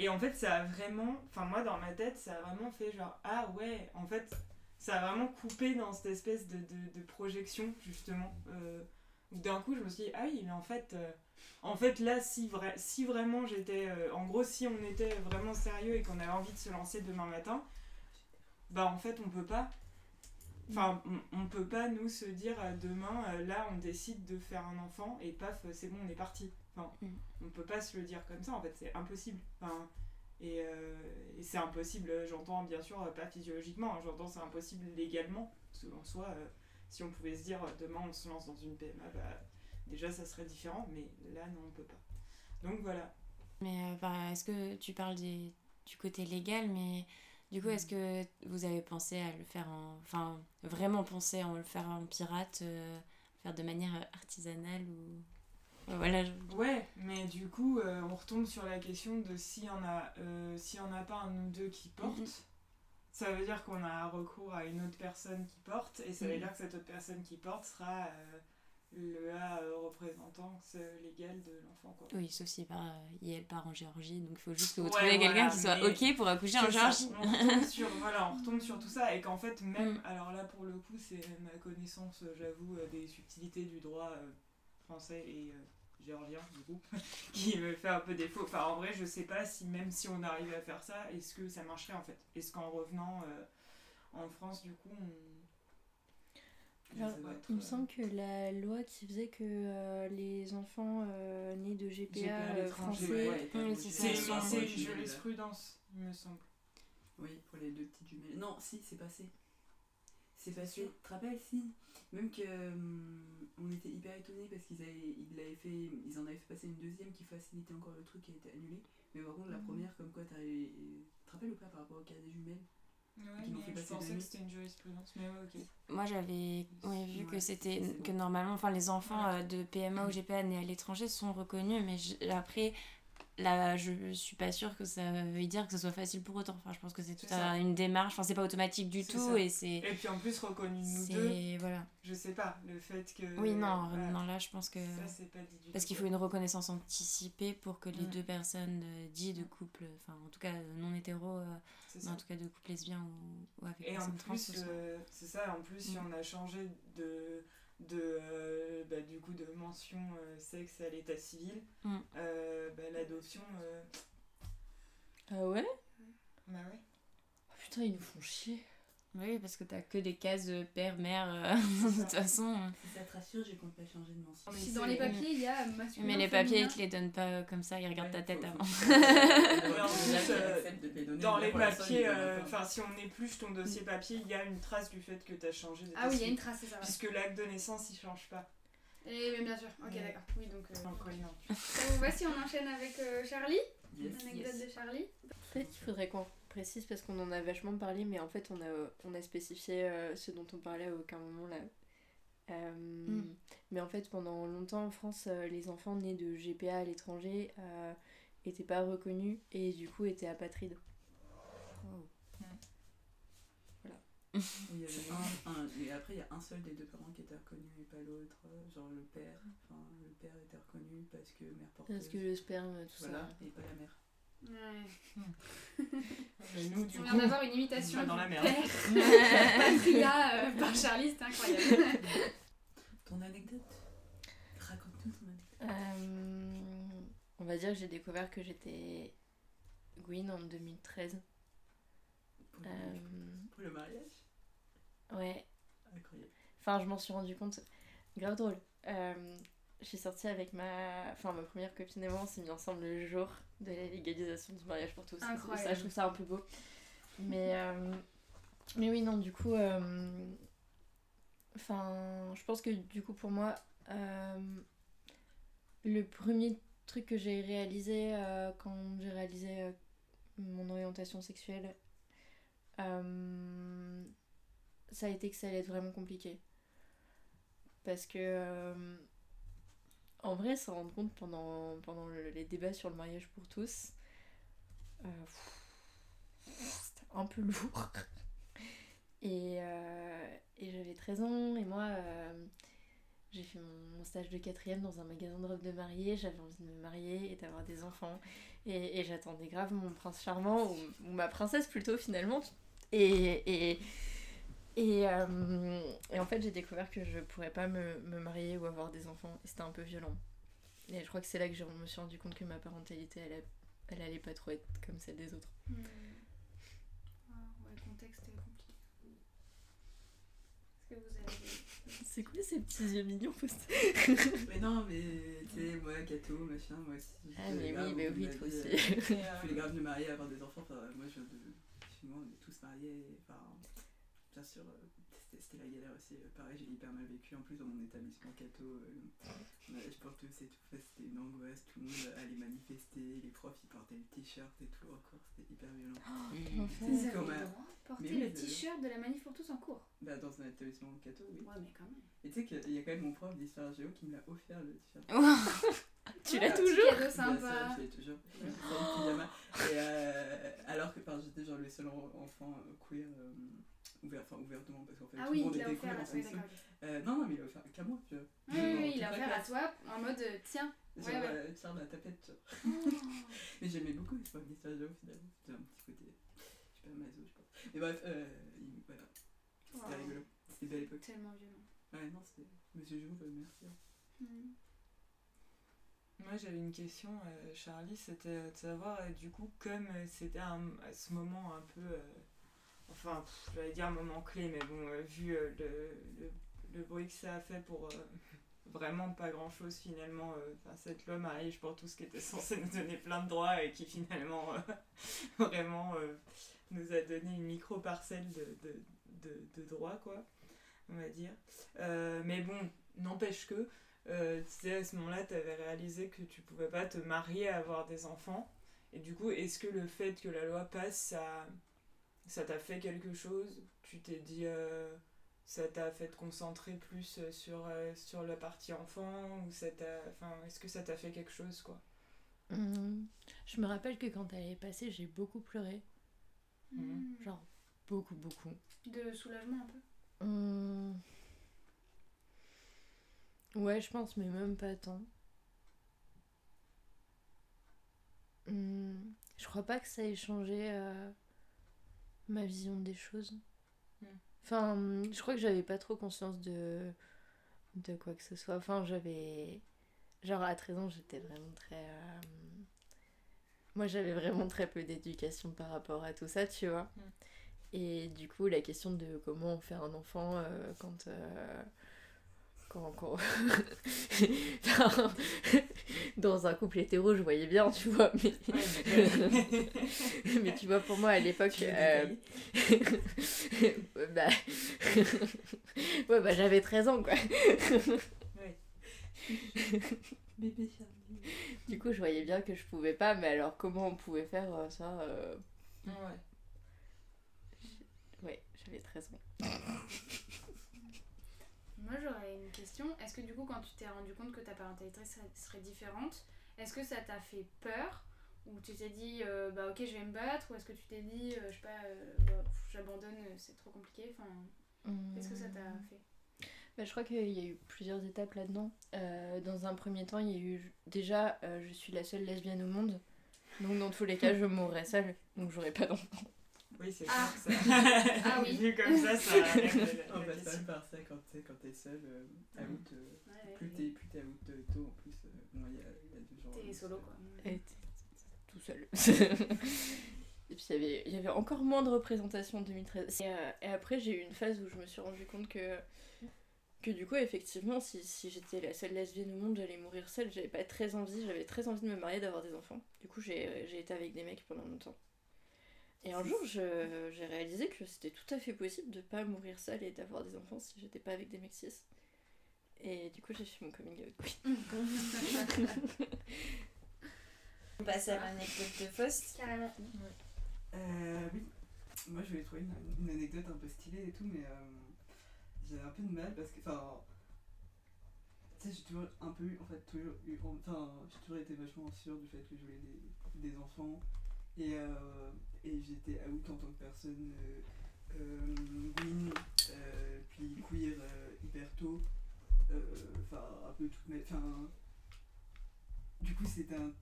Et en fait, ça a vraiment... Enfin, moi, dans ma tête, ça a vraiment fait genre... Ah ouais, en fait, ça a vraiment coupé dans cette espèce de projection, justement. Où d'un coup, je me suis dit, ah oui, mais en fait là, si vraiment j'étais... en gros, si on était vraiment sérieux et qu'on avait envie de se lancer demain matin, bah en fait, on peut pas. Enfin, on peut pas, nous, se dire demain, là, on décide de faire un enfant et paf, c'est bon, on est parti. Enfin, on peut pas se le dire comme ça, en fait, c'est impossible. Enfin, et c'est impossible, j'entends bien sûr, pas physiologiquement, hein, j'entends c'est impossible légalement. Parce qu'en soi, si on pouvait se dire demain, on se lance dans une PMA, bah, déjà, ça serait différent, mais là, non, on peut pas. Donc voilà. Mais est-ce que tu parles du côté légal, mais du coup, est-ce que vous avez pensé à le faire enfin, vraiment pensé à le faire en pirate, faire de manière artisanale ou... Voilà. Ouais, mais du coup, on retombe sur la question de s'il y en a pas un ou deux qui portent, ça veut dire qu'on a recours à une autre personne qui porte, et ça veut dire que cette autre personne qui porte sera le représentante légale de l'enfant, quoi. Oui, sauf si elle part en Géorgie, donc il faut juste que vous trouviez quelqu'un qui soit OK pour accoucher en Géorgie. On retombe sur tout ça, et qu'en fait, même, alors là, pour le coup, c'est ma connaissance, j'avoue, des subtilités du droit français et géorgien, du coup, qui me fait un peu défaut. Enfin, en vrai, je sais pas si, même si on arrivait à faire ça, est-ce que ça marcherait, en fait. Est-ce qu'en revenant en France, du coup, Alors, il me semble que la loi qui faisait que les enfants nés de GPA français... c'est une jurisprudence, il me semble. Oui, pour les deux petites jumelles. Non, si, c'est passé. C'est passé. Tu te rappelles, si. Même que on était hyper étonnés parce qu'ils en avaient fait passer une deuxième qui facilitait encore le truc qui a été annulé. Mais par contre, la première, comme quoi, tu te rappelles ou pas par rapport au cas des jumelles? Ouais, mais je pensais que c'était une jurisprudence, mais ouais, ok. Moi, j'avais vu que c'était que normalement, enfin, les enfants de PMA ou GPA nés à l'étranger sont reconnus, mais après, là, je suis pas sûre que ça veuille dire que ce soit facile pour autant. Enfin, je pense que c'est toute une démarche, enfin, c'est pas automatique du tout, et puis en plus, reconnu nous deux, voilà. Je sais pas, le fait que... Oui, non, là, je pense que... Ça, c'est pas dit du parce qu'il faut une reconnaissance anticipée pour que les deux personnes dites de couple, enfin, en tout cas, non hétéro, mais en tout cas de couple lesbien ou avec personne trans. Et en plus, c'est ça, en plus, si on a changé du coup, de mention sexe à l'état civil, l'adoption... Ah ouais? Bah ouais. Oh putain, ils nous font chier. Oui, parce que t'as que des cases père, mère, de toute façon. Si ça te rassure, j'ai compte pas changer de mention. Si dans les papiers, il y a masculin. Mais les papiers, ils te les donnent pas comme ça, ils regardent ta tête avant. Et en plus, dans les papiers, si on épluche ton dossier papier, il y a une trace du fait que t'as changé d'état. Ah oui, il y a une trace, c'est ça. Puisque l'acte de naissance, il change pas. Mais bien sûr, ok, d'accord. Oui, donc. Voici, on enchaîne avec Charlie. L'anecdote de Charlie. Peut-être qu'il faudrait qu'on précise parce qu'on en a vachement parlé, mais en fait on a spécifié ce dont on parlait à aucun moment là. Mais en fait pendant longtemps en France, les enfants nés de GPA à l'étranger étaient pas reconnus et du coup étaient apatrides. Voilà. Et après il y a un seul des deux parents qui était reconnu et pas l'autre, genre le père était reconnu parce que mère porteuse. Parce que le sperme, tout voilà, ça. Et pas la mère. Ouais. Et nous, du on coup, vient d'avoir une imitation dans la merde. Patria par Charlie, c'était incroyable. Ton anecdote? Raconte-nous ton anecdote. On va dire que j'ai découvert que j'étais Gwyn en 2013. Pour le mariage? Ouais. Incroyable. Enfin, je m'en suis rendu compte. Grave drôle. J'ai sorti avec ma première copine et moi, on s'est mis ensemble le jour de la légalisation du mariage pour tous. Incroyable. Ça, je trouve ça un peu beau. Mais oui, non, du coup, je pense que du coup, pour moi, le premier truc que j'ai réalisé quand j'ai réalisé mon orientation sexuelle, ça a été que ça allait être vraiment compliqué. Parce que en vrai, s'en rendre compte pendant les débats sur le mariage pour tous, c'était un peu lourd. Et j'avais 13 ans, et moi, j'ai fait mon stage de 4e dans un magasin de robes de mariée, j'avais envie de me marier et d'avoir des enfants. Et j'attendais grave mon prince charmant, ou ma princesse plutôt finalement. Et en fait, j'ai découvert que je pourrais pas me marier ou avoir des enfants. Et c'était un peu violent. Et je crois que c'est là que je me suis rendu compte que ma parentalité, elle allait pas trop être comme celle des autres. Ouais, le contexte est compliqué. Est-ce que vous avez... C'est quoi ces petits yeux mignons, Faust? Mais non, mais tu sais, moi, gâteau, machin, moi aussi. Ah, mais oui, mais oui, toi aussi. Je voulais grave me marier, avoir des enfants. Enfin, moi, chez moi, on est tous mariés. Enfin, bien sûr, c'était la galère aussi. Pareil, j'ai hyper mal vécu. En plus, dans mon établissement catho, je porte c'est tout. C'était une angoisse. Tout le monde allait manifester. Les profs, ils portaient le t-shirt et tout. Encore, c'était hyper violent. Vous avez le droit de porter le t-shirt de la manif pour tous en cours? Bah, dans un établissement catho, oui. Ouais, mais quand même. Et tu sais qu'il y a quand même mon prof d'histoire géo qui me l'a offert le t-shirt. Tu l'as toujours? Cadeau sympa. Je l'ai toujours. C'est un pyjama. Et alors que j'étais genre le seul enfant queer ouvertement parce qu'en fait tout le monde était queer en fonction. Non, mais il a offert qu'à moi. Tu vois. Oui, il a offert à toi en mode tiens. Tiens, dans la tapette. Mais j'aimais beaucoup les profs d'histoire géo finalement. C'était un petit côté. Je sais pas, maso, je pense. Mais bref, voilà. C'était rigolo. C'était belle époque. Tellement violent. Ouais, non, c'était. Monsieur Jouve, merci. Moi j'avais une question, Charlie, c'était de savoir, du coup, comme c'était à ce moment un peu, j'allais dire un moment clé, mais bon, vu le bruit que ça a fait pour vraiment pas grand chose finalement, cette loi mariage pour tout ce qui était censé nous donner plein de droits et qui finalement vraiment nous a donné une micro-parcelle de droits, quoi, on va dire. Mais bon, n'empêche que, tu sais, à ce moment-là, tu avais réalisé que tu pouvais pas te marier, avoir des enfants. Et du coup, est-ce que le fait que la loi passe, ça t'a fait quelque chose? Tu t'es dit, ça t'a fait te concentrer plus sur la partie enfant, ou est-ce que ça t'a fait quelque chose, quoi? Je me rappelle que quand elle est passée, j'ai beaucoup pleuré. Genre, beaucoup. De soulagement un peu? Ouais, je pense, mais même pas tant. Je crois pas que ça ait changé ma vision des choses. Enfin, je crois que j'avais pas trop conscience de quoi que ce soit. Enfin, j'avais... Genre, à 13 ans, j'étais vraiment très... Moi, j'avais vraiment très peu d'éducation par rapport à tout ça, tu vois. Et du coup, la question de comment on fait un enfant quand dans un couple hétéro, je voyais bien, tu vois, mais tu vois, pour moi à l'époque j'avais 13 ans, quoi. Bébé Charlie. Du coup, je voyais bien que je pouvais pas, mais alors comment on pouvait faire ça Ouais, j'avais 13 ans. Moi j'aurais une question. Est-ce que du coup quand tu t'es rendu compte que ta parentalité serait différente, est-ce que ça t'a fait peur? Ou tu t'es dit ok je vais me battre? Ou est-ce que tu t'es dit je sais pas j'abandonne, c'est trop compliqué? Qu'est-ce que ça t'a fait? Je crois qu'il y a eu plusieurs étapes là-dedans. Dans un premier temps, il y a eu déjà je suis la seule lesbienne au monde. Donc dans tous les cas je mourrais seule. Donc j'aurais pas d'enfant. Oui, c'est clair que ça. Ah oui. Vu comme ça On passe pas par ça quand t'es seul, out. Plus t'es out tôt en plus. Bon, il y a 2 jours. T'es solo, quoi. Et t'es tout seul. Et puis il y avait encore moins de représentation en 2013. Et après, j'ai eu une phase où je me suis rendu compte que du coup, effectivement, si j'étais la seule lesbienne au monde, j'allais mourir seule. J'avais très envie de me marier, d'avoir des enfants. Du coup, j'ai été avec des mecs pendant longtemps. Et un jour, j'ai réalisé que c'était tout à fait possible de pas mourir seule et d'avoir des enfants si j'étais pas avec des mecs cis. Et du coup, j'ai fait mon coming out. On passe à l'anecdote de Faust. Carrément. Oui. Moi, je voulais trouver une anecdote un peu stylée et tout, mais j'avais un peu de mal parce que, tu sais, j'ai toujours un peu j'ai toujours été vachement sûre du fait que je voulais des enfants. Et j'étais out en tant que personne gwyn, puis queer hyper tôt. enfin un peu toute ma... Enfin, du coup c'était un...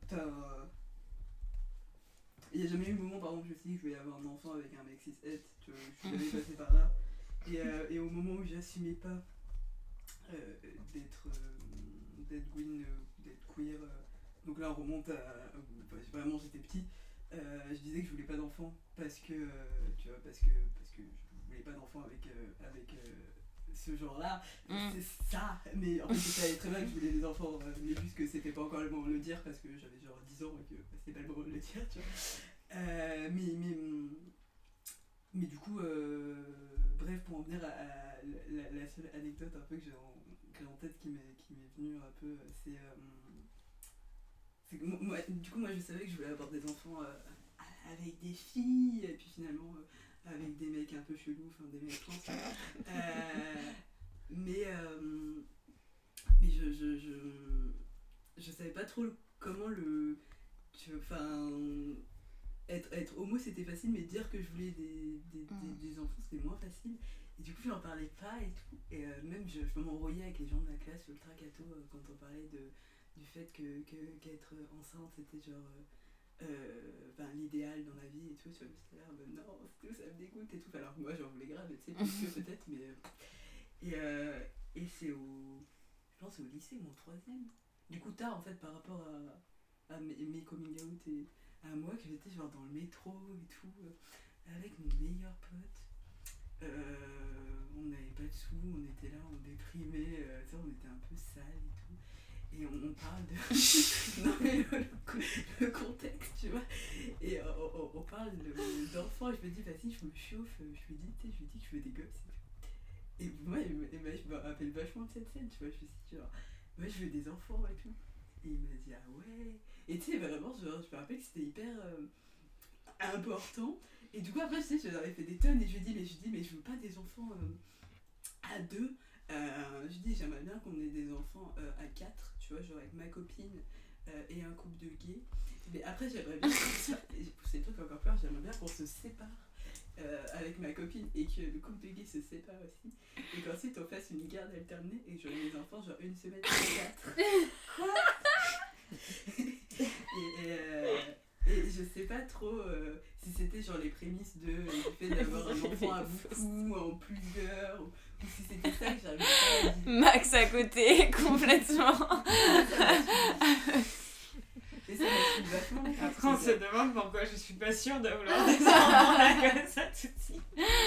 Il n'y a jamais eu le moment par exemple je me suis dit que je voulais avoir un enfant avec un mec cis-het, tu vois, je suis jamais passée par là. Et au moment où j'assumais pas d'être Gwyn, d'être queer, donc là on remonte à... vraiment j'étais petit, je disais que je voulais pas d'enfant parce que, tu vois, parce que je voulais pas d'enfant avec ce genre-là, c'est ça, mais en fait je savais très bien que je voulais des enfants, mais juste que c'était pas encore le moment de le dire parce que j'avais genre 10 ans et que c'était pas le moment de le dire, tu vois. Mais du coup, bref, pour en venir à la seule anecdote un peu que j'ai en tête qui m'est venue un peu, c'est que moi, du coup, moi je savais que je voulais avoir des enfants avec des filles, et puis finalement avec des mecs un peu chelous, enfin des mecs trans. Mais je savais pas trop comment être homo c'était facile, mais dire que je voulais des enfants c'était moins facile. Et du coup j'en parlais pas et tout. Et même je m'embrouillais avec les gens de la classe sur le tracato quand on parlait du fait qu'être enceinte c'était genre l'idéal dans la vie et tout. Tu vois, j'étais là, non, tout, ça me dégoûte et tout. Alors que moi j'en voulais grave, tu sais, plus que peut-être, mais. Et c'est je pense au lycée ou en 3ème. Du coup tard en fait par rapport à mes coming out et à moi que j'étais genre dans le métro et tout avec mon meilleur pote. On n'avait pas de sous, on était là, on déprimait, on était un peu sale et tout. Et on parle de... non mais le contexte, tu vois. Et on parle d'enfants, je me dis, vas-y, je me chauffe, je lui dis que je veux des gosses. Et moi, je me rappelle vachement de cette scène, tu vois. Je me suis dit, genre, moi je veux des enfants et tout. Et il m'a dit, ah ouais. Et tu sais, vraiment, je me rappelle que c'était hyper important. Et du coup, après, tu sais, j'avais fait des tonnes et je lui dis, mais je veux pas des enfants à 2. Je dis, j'aimerais bien qu'on ait des enfants à 4, tu vois, genre avec ma copine et un couple de gays. Mais après, j'aimerais bien, et j'ai poussé le truc encore plus, j'aimerais bien qu'on se sépare avec ma copine et que le couple de gays se sépare aussi. Et qu'ensuite, on fasse une garde alternée et que j'aurai les enfants genre une semaine sur 4. Quoi? Et je sais pas trop si c'était genre les prémices du fait d'avoir un enfant à beaucoup, en plusieurs, ou si c'était ça que j'arrivais pas à dire. Max à côté, complètement. Et ça m'a fait vachement. Après on se demande pourquoi je suis pas sûre de vouloir des enfants là comme ça tout de suite.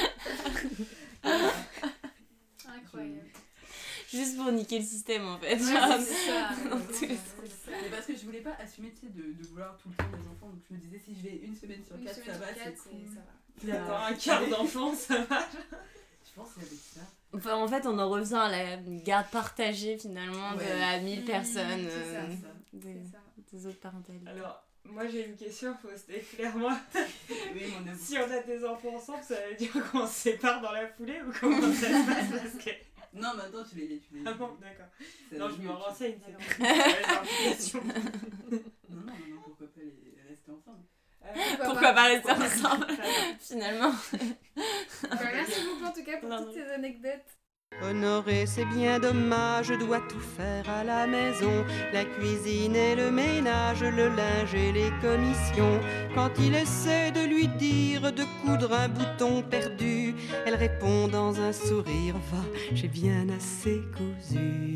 Incroyable. Juste pour niquer le système en fait. Ouais, Genre, c'est ça. Mais parce que je voulais pas assumer, tu sais, de vouloir tout le temps des enfants, donc je me disais si je vais une semaine sur 4 ça va, c'est cool. Il y a un quart d'enfant, ça va. Je pense qu'avec ça. Enfin, en fait, on en revient à la garde partagée finalement à 1000 personnes C'est ça. des autres parentalités. Alors, moi j'ai une question, Faust, éclaire-moi. Oui, mon amour. Si on a des enfants ensemble, ça veut dire qu'on se sépare dans la foulée ou comment ça se passe parce que... Non, maintenant tu les. Ah bon, d'accord. C'est Non, je me renseigne, c'est Non, pourquoi pas les rester ensemble. Pourquoi pas rester ensemble finalement. Merci beaucoup en tout cas pour toutes ces anecdotes. Honoré, c'est bien dommage, je dois tout faire à la maison. La cuisine et le ménage, le linge et les commissions. Quand il essaie de lui dire de coudre un bouton perdu, elle répond dans un sourire, va, j'ai bien assez cousu.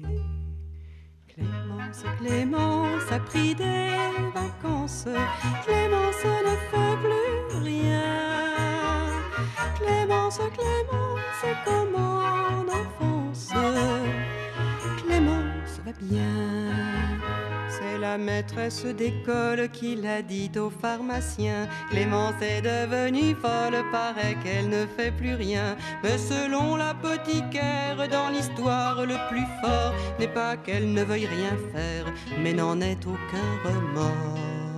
Clémence a pris des vacances, Clémence ne fait plus rien. Clémence, comme en enfance, Clémence va bien. C'est la maîtresse d'école qui l'a dit au pharmacien. Clémence est devenue folle, paraît qu'elle ne fait plus rien. Mais selon l'apothicaire, dans l'histoire le plus fort n'est pas qu'elle ne veuille rien faire, mais n'en ait aucun remords.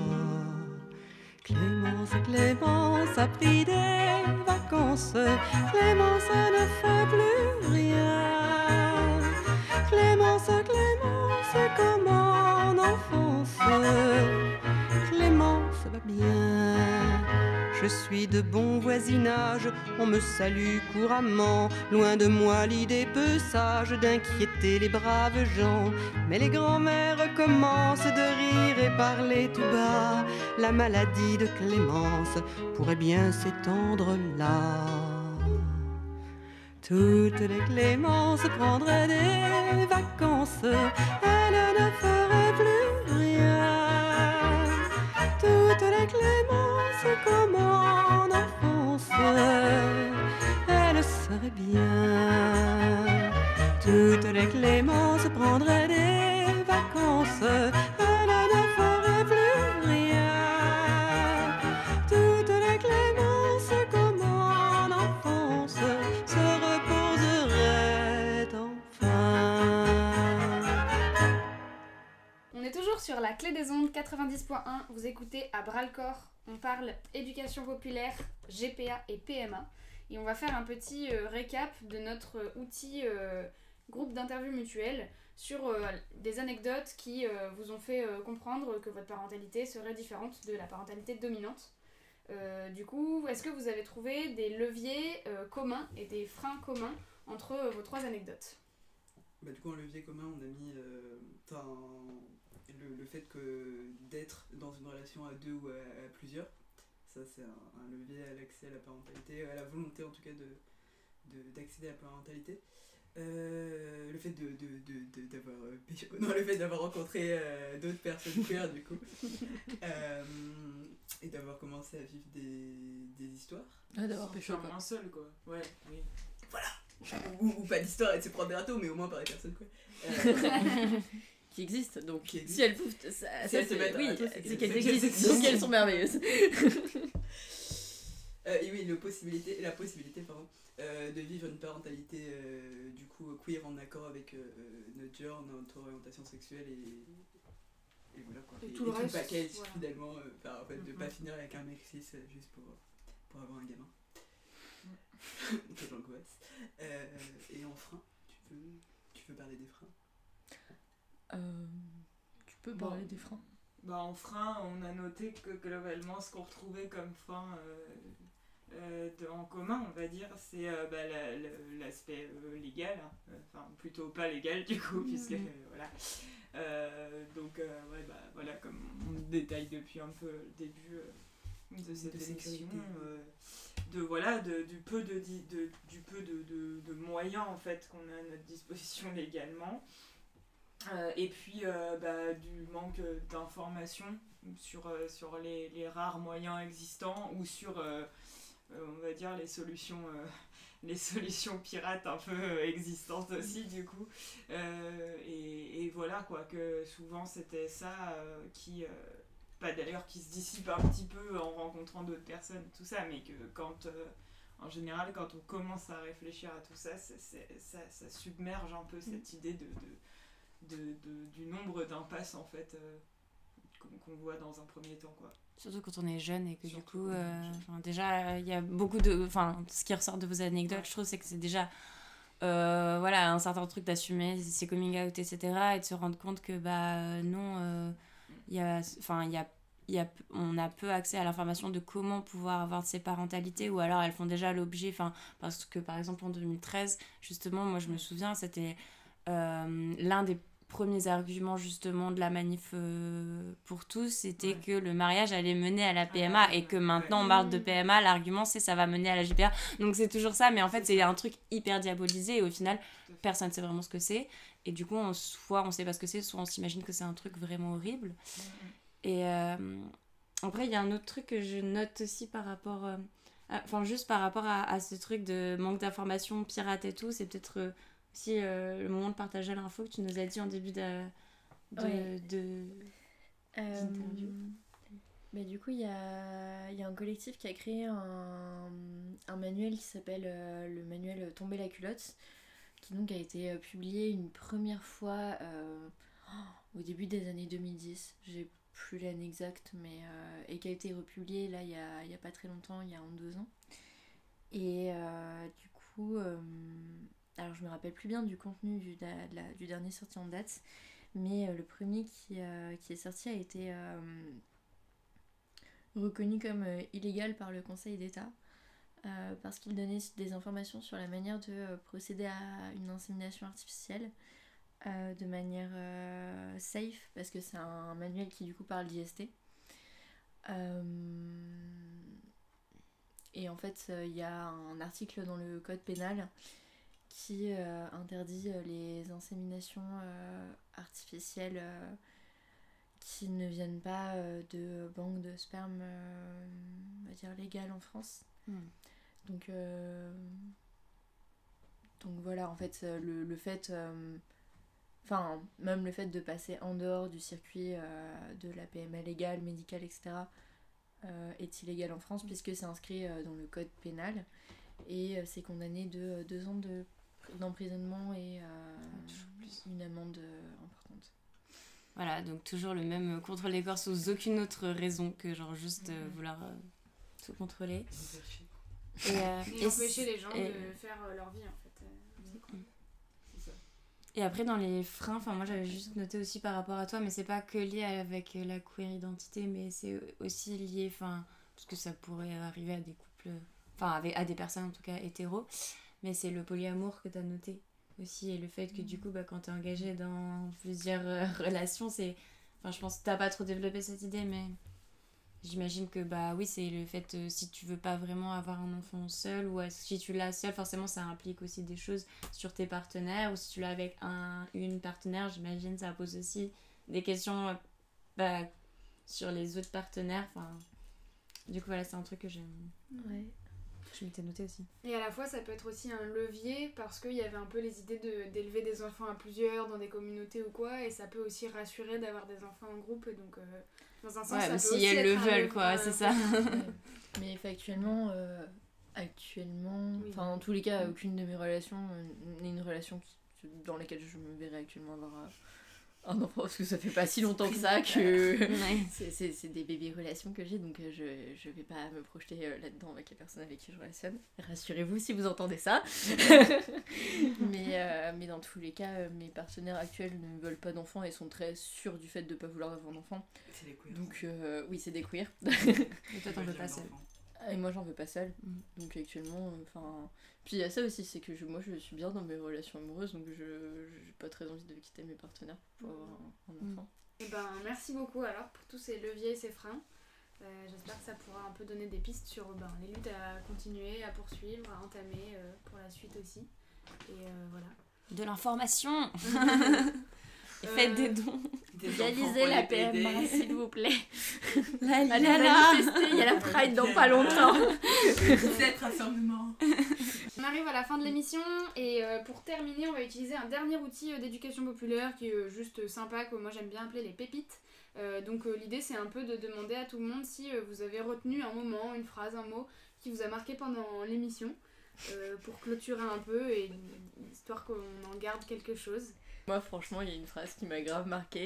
Clémence a pris des vacances, Clémence ne fait plus rien. Clémence, comme en enfance, Clémence va bien. Je suis de bon voisinage, on me salue couramment. Loin de moi l'idée peu sage d'inquiéter les braves gens. Mais les grands-mères commencent de rire et parler tout bas. La maladie de Clémence pourrait bien s'étendre là. Toutes les Clémences prendraient des vacances, elles ne feraient plus rien. Toutes les Clémences comme en enfance, elles seraient bien. Toutes les Clémences prendraient des vacances, elles ne feraient plus rien. Toutes les Clémences comme en enfance se reposeraient enfin. On est toujours sur la clé des ondes 90.1, vous écoutez à bras-le-corps, on parle éducation populaire, GPA et PMA. Et on va faire un petit récap de notre outil groupe d'interview mutuel sur des anecdotes qui vous ont fait comprendre que votre parentalité serait différente de la parentalité dominante. Du coup, est-ce que vous avez trouvé des leviers communs et des freins communs entre vos 3 anecdotes ? Bah, du coup, en levier commun, on a mis le fait d'être dans une relation à 2 ou à plusieurs. Ça, c'est un levier à l'accès à la parentalité, à la volonté en tout cas d'accéder à la parentalité. Le fait d'avoir rencontré d'autres personnes queer du coup, et d'avoir commencé à vivre des histoires. D'avoir pécho un seul quoi. Ouais, oui. Voilà. Ou pas d'histoire et de se prendre des râteaux, mais au moins par les personnes queer. Qui existent, donc qui existe. si elles bouffent, c'est qu'elles existent, donc elles sont merveilleuses. Et oui, la possibilité de vivre une parentalité du coup queer en accord avec notre genre, notre orientation sexuelle et voilà quoi. Et tout le reste, package voilà. Finalement, en fait, de pas finir avec un mec cis juste pour avoir un gamin. Quelle angoisse. Et en frein, tu veux parler des freins? Tu peux parler des freins. En frein, on a noté que globalement, ce qu'on retrouvait comme frein en commun, on va dire, c'est l'aspect légal, enfin plutôt pas légal du coup, puisque voilà. Voilà, comme on détaille depuis un peu le début de cette émission, du peu de moyens en fait qu'on a à notre disposition légalement. Et puis du manque d'informations sur les rares moyens existants ou sur on va dire les solutions pirates un peu existantes aussi du coup, et voilà quoi, que souvent c'était ça qui se dissipe un petit peu en rencontrant d'autres personnes, tout ça, mais que en général quand on commence à réfléchir à tout ça, ça submerge un peu cette idée du nombre d'impasses en fait qu'on voit dans un premier temps quoi. Surtout quand on est jeune et que du coup déjà il y a beaucoup de ce qui ressort de vos anecdotes, je trouve, c'est que c'est déjà un certain truc d'assumer ses coming out, etc., et de se rendre compte que on a peu accès à l'information de comment pouvoir avoir ces parentalités, ou alors elles font déjà l'objet, parce que par exemple en 2013 justement, moi je me souviens, c'était l'un des premiers arguments justement de la manif pour tous, c'était que le mariage allait mener à la PMA, et que maintenant on parle de PMA, l'argument c'est ça va mener à la JPA, donc c'est toujours ça, mais en fait c'est un truc hyper diabolisé, et au final personne ne sait vraiment ce que c'est, et du coup soit on sait pas ce que c'est, soit on s'imagine que c'est un truc vraiment horrible. Et après il y a un autre truc que je note aussi par rapport juste par rapport à ce truc de manque d'informations, pirate et tout, c'est peut-être aussi le moment de partager l'info que tu nous as dit en début d'interview. Du coup, il y a un collectif qui a créé un manuel qui s'appelle le manuel Tomber la culotte, qui donc a été publié une première fois au début des années 2010. J'ai plus l'année exacte, mais et qui a été republié là il y a pas très longtemps, il y a 2 ans. Et du coup, alors je me rappelle plus bien du contenu du dernier sorti en date, mais le premier qui est sorti a été reconnu comme illégal par le Conseil d'État parce qu'il donnait des informations sur la manière de procéder à une insémination artificielle de manière safe, parce que c'est un manuel qui du coup parle d'IST. Et en fait, il y a un article dans le code pénal qui interdit les inséminations artificielles qui ne viennent pas de banques de sperme, on va dire, légales en France. Donc voilà, en fait, le fait... Enfin, même le fait de passer en dehors du circuit de la PMA légale, médicale, etc., est illégal en France, puisque c'est inscrit dans le code pénal, et c'est condamné de 2 ans d'emprisonnement et une amende importante. Voilà, donc toujours le même contrôle des corps sans aucune autre raison que genre juste vouloir tout contrôler. Et empêcher les gens de faire leur vie, en fait. Et après, dans les freins, moi j'avais juste noté aussi par rapport à toi, mais c'est pas que lié avec la queer identité, mais c'est aussi lié, parce que ça pourrait arriver à des couples, à des personnes en tout cas hétéros, mais c'est le polyamour que t'as noté aussi, et le fait que du coup, quand t'es engagé dans plusieurs relations, c'est... je pense que t'as pas trop développé cette idée, mais j'imagine que oui, c'est le fait, si tu veux pas vraiment avoir un enfant seul, ou si tu l'as seul, forcément ça implique aussi des choses sur tes partenaires, ou si tu l'as avec une partenaire, j'imagine ça pose aussi des questions sur les autres partenaires. Du coup voilà, c'est un truc que je m'étais noté aussi. Et à la fois ça peut être aussi un levier, parce qu'il y avait un peu les idées d'élever des enfants à plusieurs dans des communautés ou quoi, et ça peut aussi rassurer d'avoir des enfants en groupe, et donc dans un sens ça peut si aussi elles le être veulent quoi, c'est ça. Mais factuellement, dans tous les cas, aucune de mes relations n'est une relation dans laquelle je me verrais actuellement avoir un enfant, parce que ça fait pas si longtemps que ça que c'est des bébés relations que j'ai, donc je vais pas me projeter là-dedans avec les personnes avec qui je relationne. Rassurez-vous si vous entendez ça. mais dans tous les cas, mes partenaires actuels ne veulent pas d'enfants et sont très sûrs du fait de pas vouloir avoir d'enfants. C'est des queers. Donc oui, c'est des queers. Et toi t'en veux pas seul. Et moi j'en veux pas seule. Donc actuellement, puis il y a ça aussi, c'est que moi je suis bien dans mes relations amoureuses, donc j'ai pas très envie de quitter mes partenaires pour avoir un enfant. Et merci beaucoup alors pour tous ces leviers et ces freins. J'espère que ça pourra un peu donner des pistes sur les luttes à continuer, à poursuivre, à entamer pour la suite aussi. Et voilà. De l'information. Et faites des dons. Réalisez la PMA, s'il vous plaît. Allez manifester, il y a la Pride dans pas longtemps. Cette rassemblement. On arrive à la fin de l'émission, et pour terminer, on va utiliser un dernier outil d'éducation populaire qui est juste sympa, que moi j'aime bien appeler les pépites. Donc l'idée c'est un peu de demander à tout le monde si vous avez retenu un moment, une phrase, un mot qui vous a marqué pendant l'émission, pour clôturer un peu, et histoire qu'on en garde quelque chose. Moi franchement il y a une phrase qui m'a grave marquée,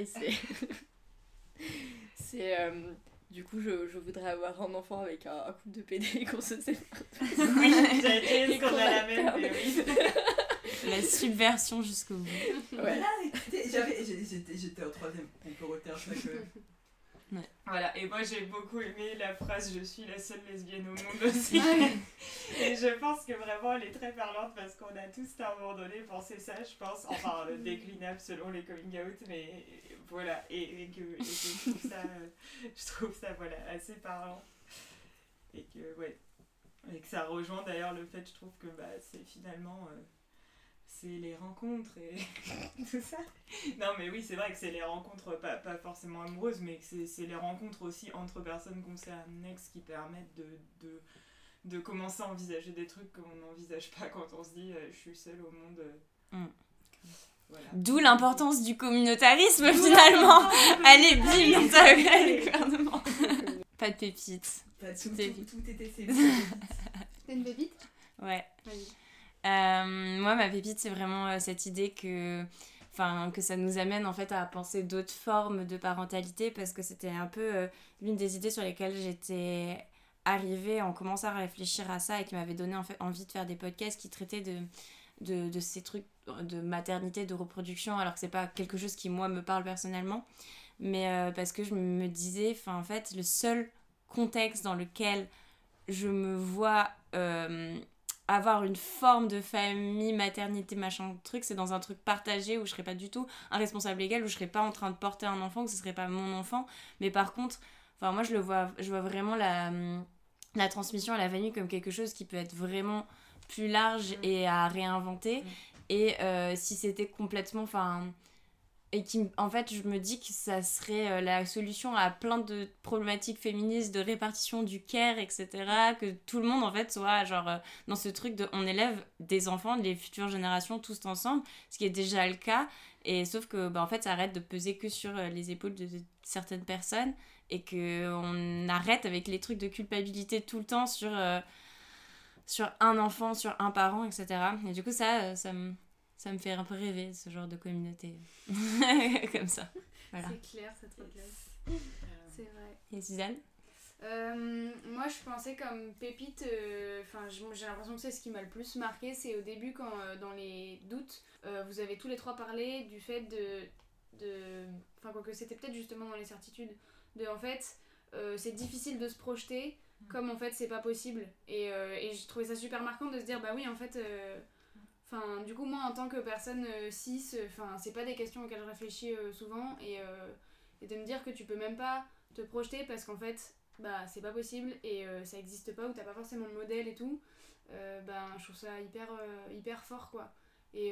c'est du coup je voudrais avoir un enfant avec un couple de PD et qu'on se sépare. Oui, j'allais dire qu'on a la même, mais oui. La subversion jusqu'au bout. Ouais. Là, écoutez, j'étais en 3ème, on peut retenir ça que... Ouais. Voilà, et moi j'ai beaucoup aimé la phrase « Je suis la seule lesbienne au monde » aussi. Et je pense que vraiment elle est très parlante, parce qu'on a tous à un moment donné pensé ça, je pense, déclinable selon les coming out, mais voilà, et que je trouve ça voilà, assez parlant. Et que ça rejoint d'ailleurs le fait, je trouve que c'est finalement... c'est les rencontres et tout ça. Non mais oui, c'est vrai que c'est les rencontres, pas forcément amoureuses, mais que c'est les rencontres aussi entre personnes concernées qui permettent de commencer à envisager des trucs qu'on n'envisage pas quand on se dit je suis seule au monde. Voilà. D'où l'importance du communautarisme finalement. Allez, bim, dans ta gueule, le gouvernement. Pas de pépites. Tout était c'est T'as une pépite ? Ouais. Vas-y. Moi ma pépite c'est vraiment cette idée que ça nous amène en fait à penser d'autres formes de parentalité, parce que c'était un peu l'une des idées sur lesquelles j'étais arrivée en commençant à réfléchir à ça, et qui m'avait donné en fait envie de faire des podcasts qui traitaient de ces trucs de maternité, de reproduction, alors que c'est pas quelque chose qui moi me parle personnellement, mais parce que je me disais en fait le seul contexte dans lequel je me vois avoir une forme de famille, maternité, machin truc, c'est dans un truc partagé où je serais pas du tout un responsable légal, où je serais pas en train de porter un enfant, que ce serait pas mon enfant. Mais par contre, enfin moi je vois vraiment la transmission à la famille comme quelque chose qui peut être vraiment plus large et à réinventer. Et si c'était complètement... Et qui, en fait, je me dis que ça serait la solution à plein de problématiques féministes, de répartition du care, etc. Que tout le monde, en fait, soit genre dans ce truc de on élève des enfants, les futures générations, tous ensemble, ce qui est déjà le cas. Et sauf que, en fait, ça arrête de peser que sur les épaules de certaines personnes et qu'on arrête avec les trucs de culpabilité tout le temps sur un enfant, sur un parent, etc. Et du coup, ça me fait un peu rêver, ce genre de communauté. Comme ça. Voilà. C'est clair, c'est trop clair. C'est vrai. Et Suzanne ? Moi, je pensais comme pépite, j'ai l'impression que c'est ce qui m'a le plus marqué, c'est au début quand, dans les doutes, vous avez tous les trois parlé du fait quoique c'était peut-être justement dans les certitudes, en fait, c'est difficile de se projeter, comme en fait c'est pas possible. Et je trouvais ça super marquant de se dire, bah oui, en fait... du coup, moi, en tant que personne cis, c'est pas des questions auxquelles je réfléchis souvent, et de me dire que tu peux même pas te projeter parce qu'en fait, c'est pas possible et ça existe pas, ou t'as pas forcément de modèle et tout, je trouve ça hyper fort, quoi. Et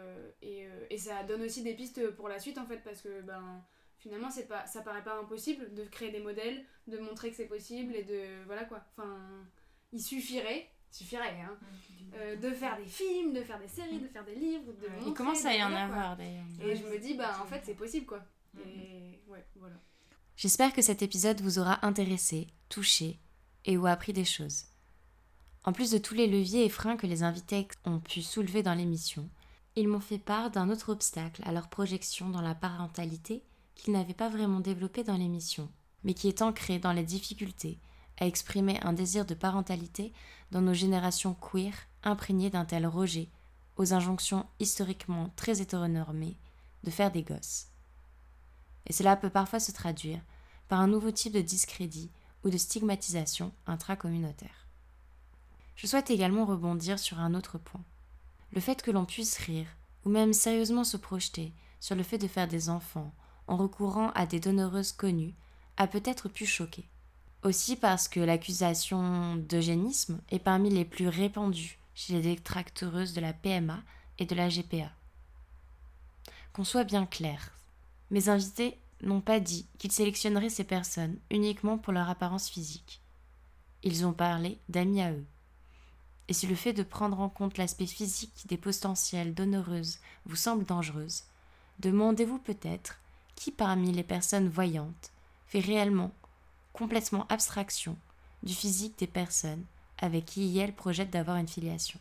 ça donne aussi des pistes pour la suite, en fait, parce que finalement, ça paraît pas impossible de créer des modèles, de montrer que c'est possible, et de... Voilà, quoi. Il suffirait, hein, de faire des films, de faire des séries, de faire des livres, de montrer... Il commence à y en avoir, d'ailleurs. Et je me dis, en fait, c'est possible, quoi. Et ouais, voilà. J'espère que cet épisode vous aura intéressé, touché et ou appris des choses. En plus de tous les leviers et freins que les invités ont pu soulever dans l'émission, ils m'ont fait part d'un autre obstacle à leur projection dans la parentalité qu'ils n'avaient pas vraiment développé dans l'émission, mais qui est ancré dans les difficultés à exprimer un désir de parentalité dans nos générations queer imprégnées d'un tel rejet aux injonctions historiquement très hétéronormées de faire des gosses. Et cela peut parfois se traduire par un nouveau type de discrédit ou de stigmatisation intracommunautaire. Je souhaite également rebondir sur un autre point. Le fait que l'on puisse rire, ou même sérieusement se projeter sur le fait de faire des enfants en recourant à des donneuses connues a peut-être pu choquer. Aussi parce que l'accusation d'eugénisme est parmi les plus répandues chez les détracteuses de la PMA et de la GPA. Qu'on soit bien clair, mes invités n'ont pas dit qu'ils sélectionneraient ces personnes uniquement pour leur apparence physique. Ils ont parlé d'amis à eux. Et si le fait de prendre en compte l'aspect physique des potentielles donneuses vous semble dangereuse, demandez-vous peut-être qui parmi les personnes voyantes fait réellement complètement abstraction du physique des personnes avec qui elles projettent d'avoir une filiation.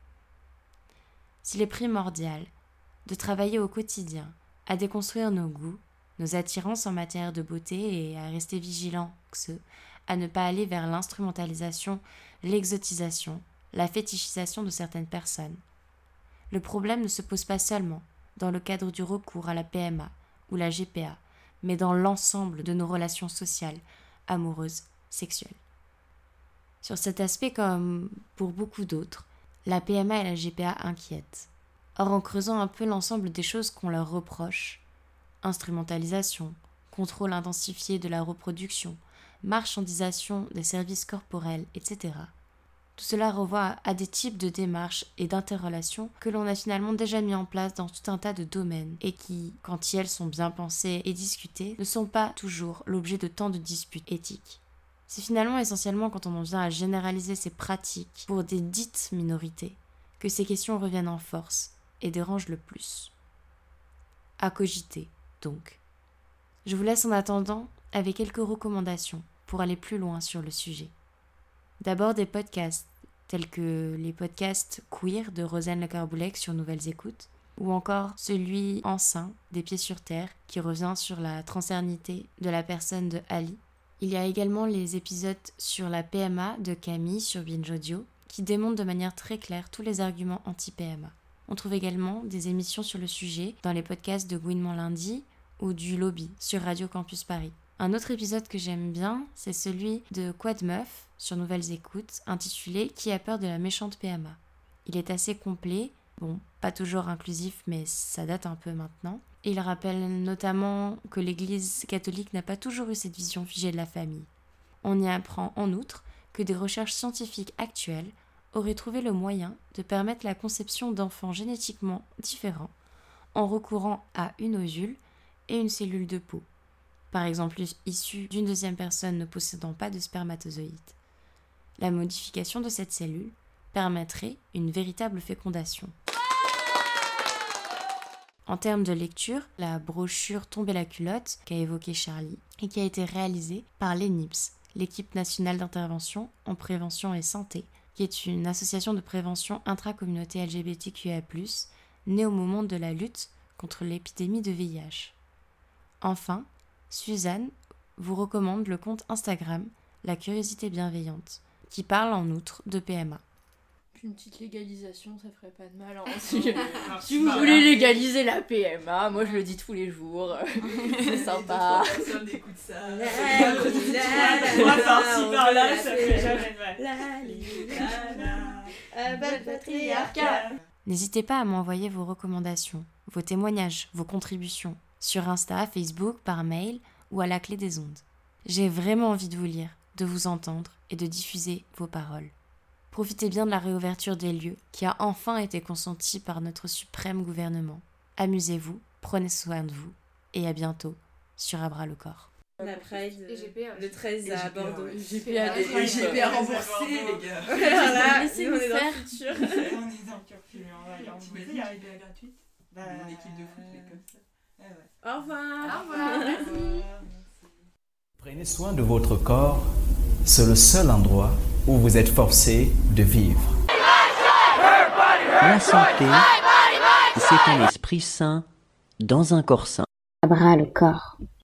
S'il est primordial de travailler au quotidien à déconstruire nos goûts, nos attirances en matière de beauté et à rester vigilants, à ne pas aller vers l'instrumentalisation, l'exotisation, la fétichisation de certaines personnes. Le problème ne se pose pas seulement dans le cadre du recours à la PMA ou la GPA, mais dans l'ensemble de nos relations sociales, amoureuses, sexuelles. Sur cet aspect, comme pour beaucoup d'autres, la PMA et la GPA inquiètent. Or, en creusant un peu l'ensemble des choses qu'on leur reproche, instrumentalisation, contrôle intensifié de la reproduction, marchandisation des services corporels, etc., tout cela renvoie à des types de démarches et d'interrelations que l'on a finalement déjà mis en place dans tout un tas de domaines et qui, quand elles sont bien pensées et discutées, ne sont pas toujours l'objet de tant de disputes éthiques. C'est finalement essentiellement quand on en vient à généraliser ces pratiques pour des dites minorités que ces questions reviennent en force et dérangent le plus. À cogiter, donc. Je vous laisse en attendant avec quelques recommandations pour aller plus loin sur le sujet. D'abord des podcasts, tels que les podcasts Queer de Rosanne Le Carboulec sur Nouvelles Écoutes, ou encore celui Enceint des Pieds sur Terre qui revient sur la transernité de la personne de Ali. Il y a également les épisodes sur la PMA de Camille sur Binge Audio qui démontrent de manière très claire tous les arguments anti-PMA. On trouve également des émissions sur le sujet dans les podcasts de Gouinement Lundi ou du Lobby sur Radio Campus Paris, Un autre épisode que j'aime bien, c'est celui de Quad Meuf sur Nouvelles Écoutes, intitulé « Qui a peur de la méchante PMA ?» Il est assez complet, bon, pas toujours inclusif, mais ça date un peu maintenant. Et il rappelle notamment que l'Église catholique n'a pas toujours eu cette vision figée de la famille. On y apprend en outre que des recherches scientifiques actuelles auraient trouvé le moyen de permettre la conception d'enfants génétiquement différents en recourant à une ovule et une cellule de peau, par exemple issue d'une deuxième personne ne possédant pas de spermatozoïdes. La modification de cette cellule permettrait une véritable fécondation. En termes de lecture, la brochure Tomber la culotte, qu'a évoqué Charlie, et qui a été réalisée par l'ENIPS, l'équipe nationale d'intervention en prévention et santé, qui est une association de prévention intra-communauté LGBTQIA+, née au moment de la lutte contre l'épidémie de VIH. Enfin, Suzanne vous recommande le compte Instagram La Curiosité Bienveillante, qui parle en outre de PMA. Une petite légalisation, ça ferait pas de mal. Hein. Si vous voulez légaliser la PMA, moi je le dis tous les jours. C'est sympa. Personne n'écoute ça. Moi par-ci par-là, ça fait jamais de mal. N'hésitez pas à m'envoyer vos recommandations, vos témoignages, vos contributions, sur Insta, Facebook, par mail ou à la clé des ondes. J'ai vraiment envie de vous lire, de vous entendre et de diffuser vos paroles. Profitez bien de la réouverture des lieux qui a enfin été consentie par notre suprême gouvernement. Amusez-vous, prenez soin de vous et à bientôt sur À bras le corps. La Pride, Et GPA le 13 à Bordeaux. GPA GPA remboursé, les gars. Voilà, Laissez-nous nous, on est dans faire. le futur. On est dans le curfew, on va aller en T'imagines, il y a une BA gratuite. Mon équipe de foot, mais comme ça. Au revoir. Au revoir. Prenez soin de votre corps, c'est le seul endroit où vous êtes forcé de vivre. La santé, c'est un esprit sain dans un corps sain. À bras le corps.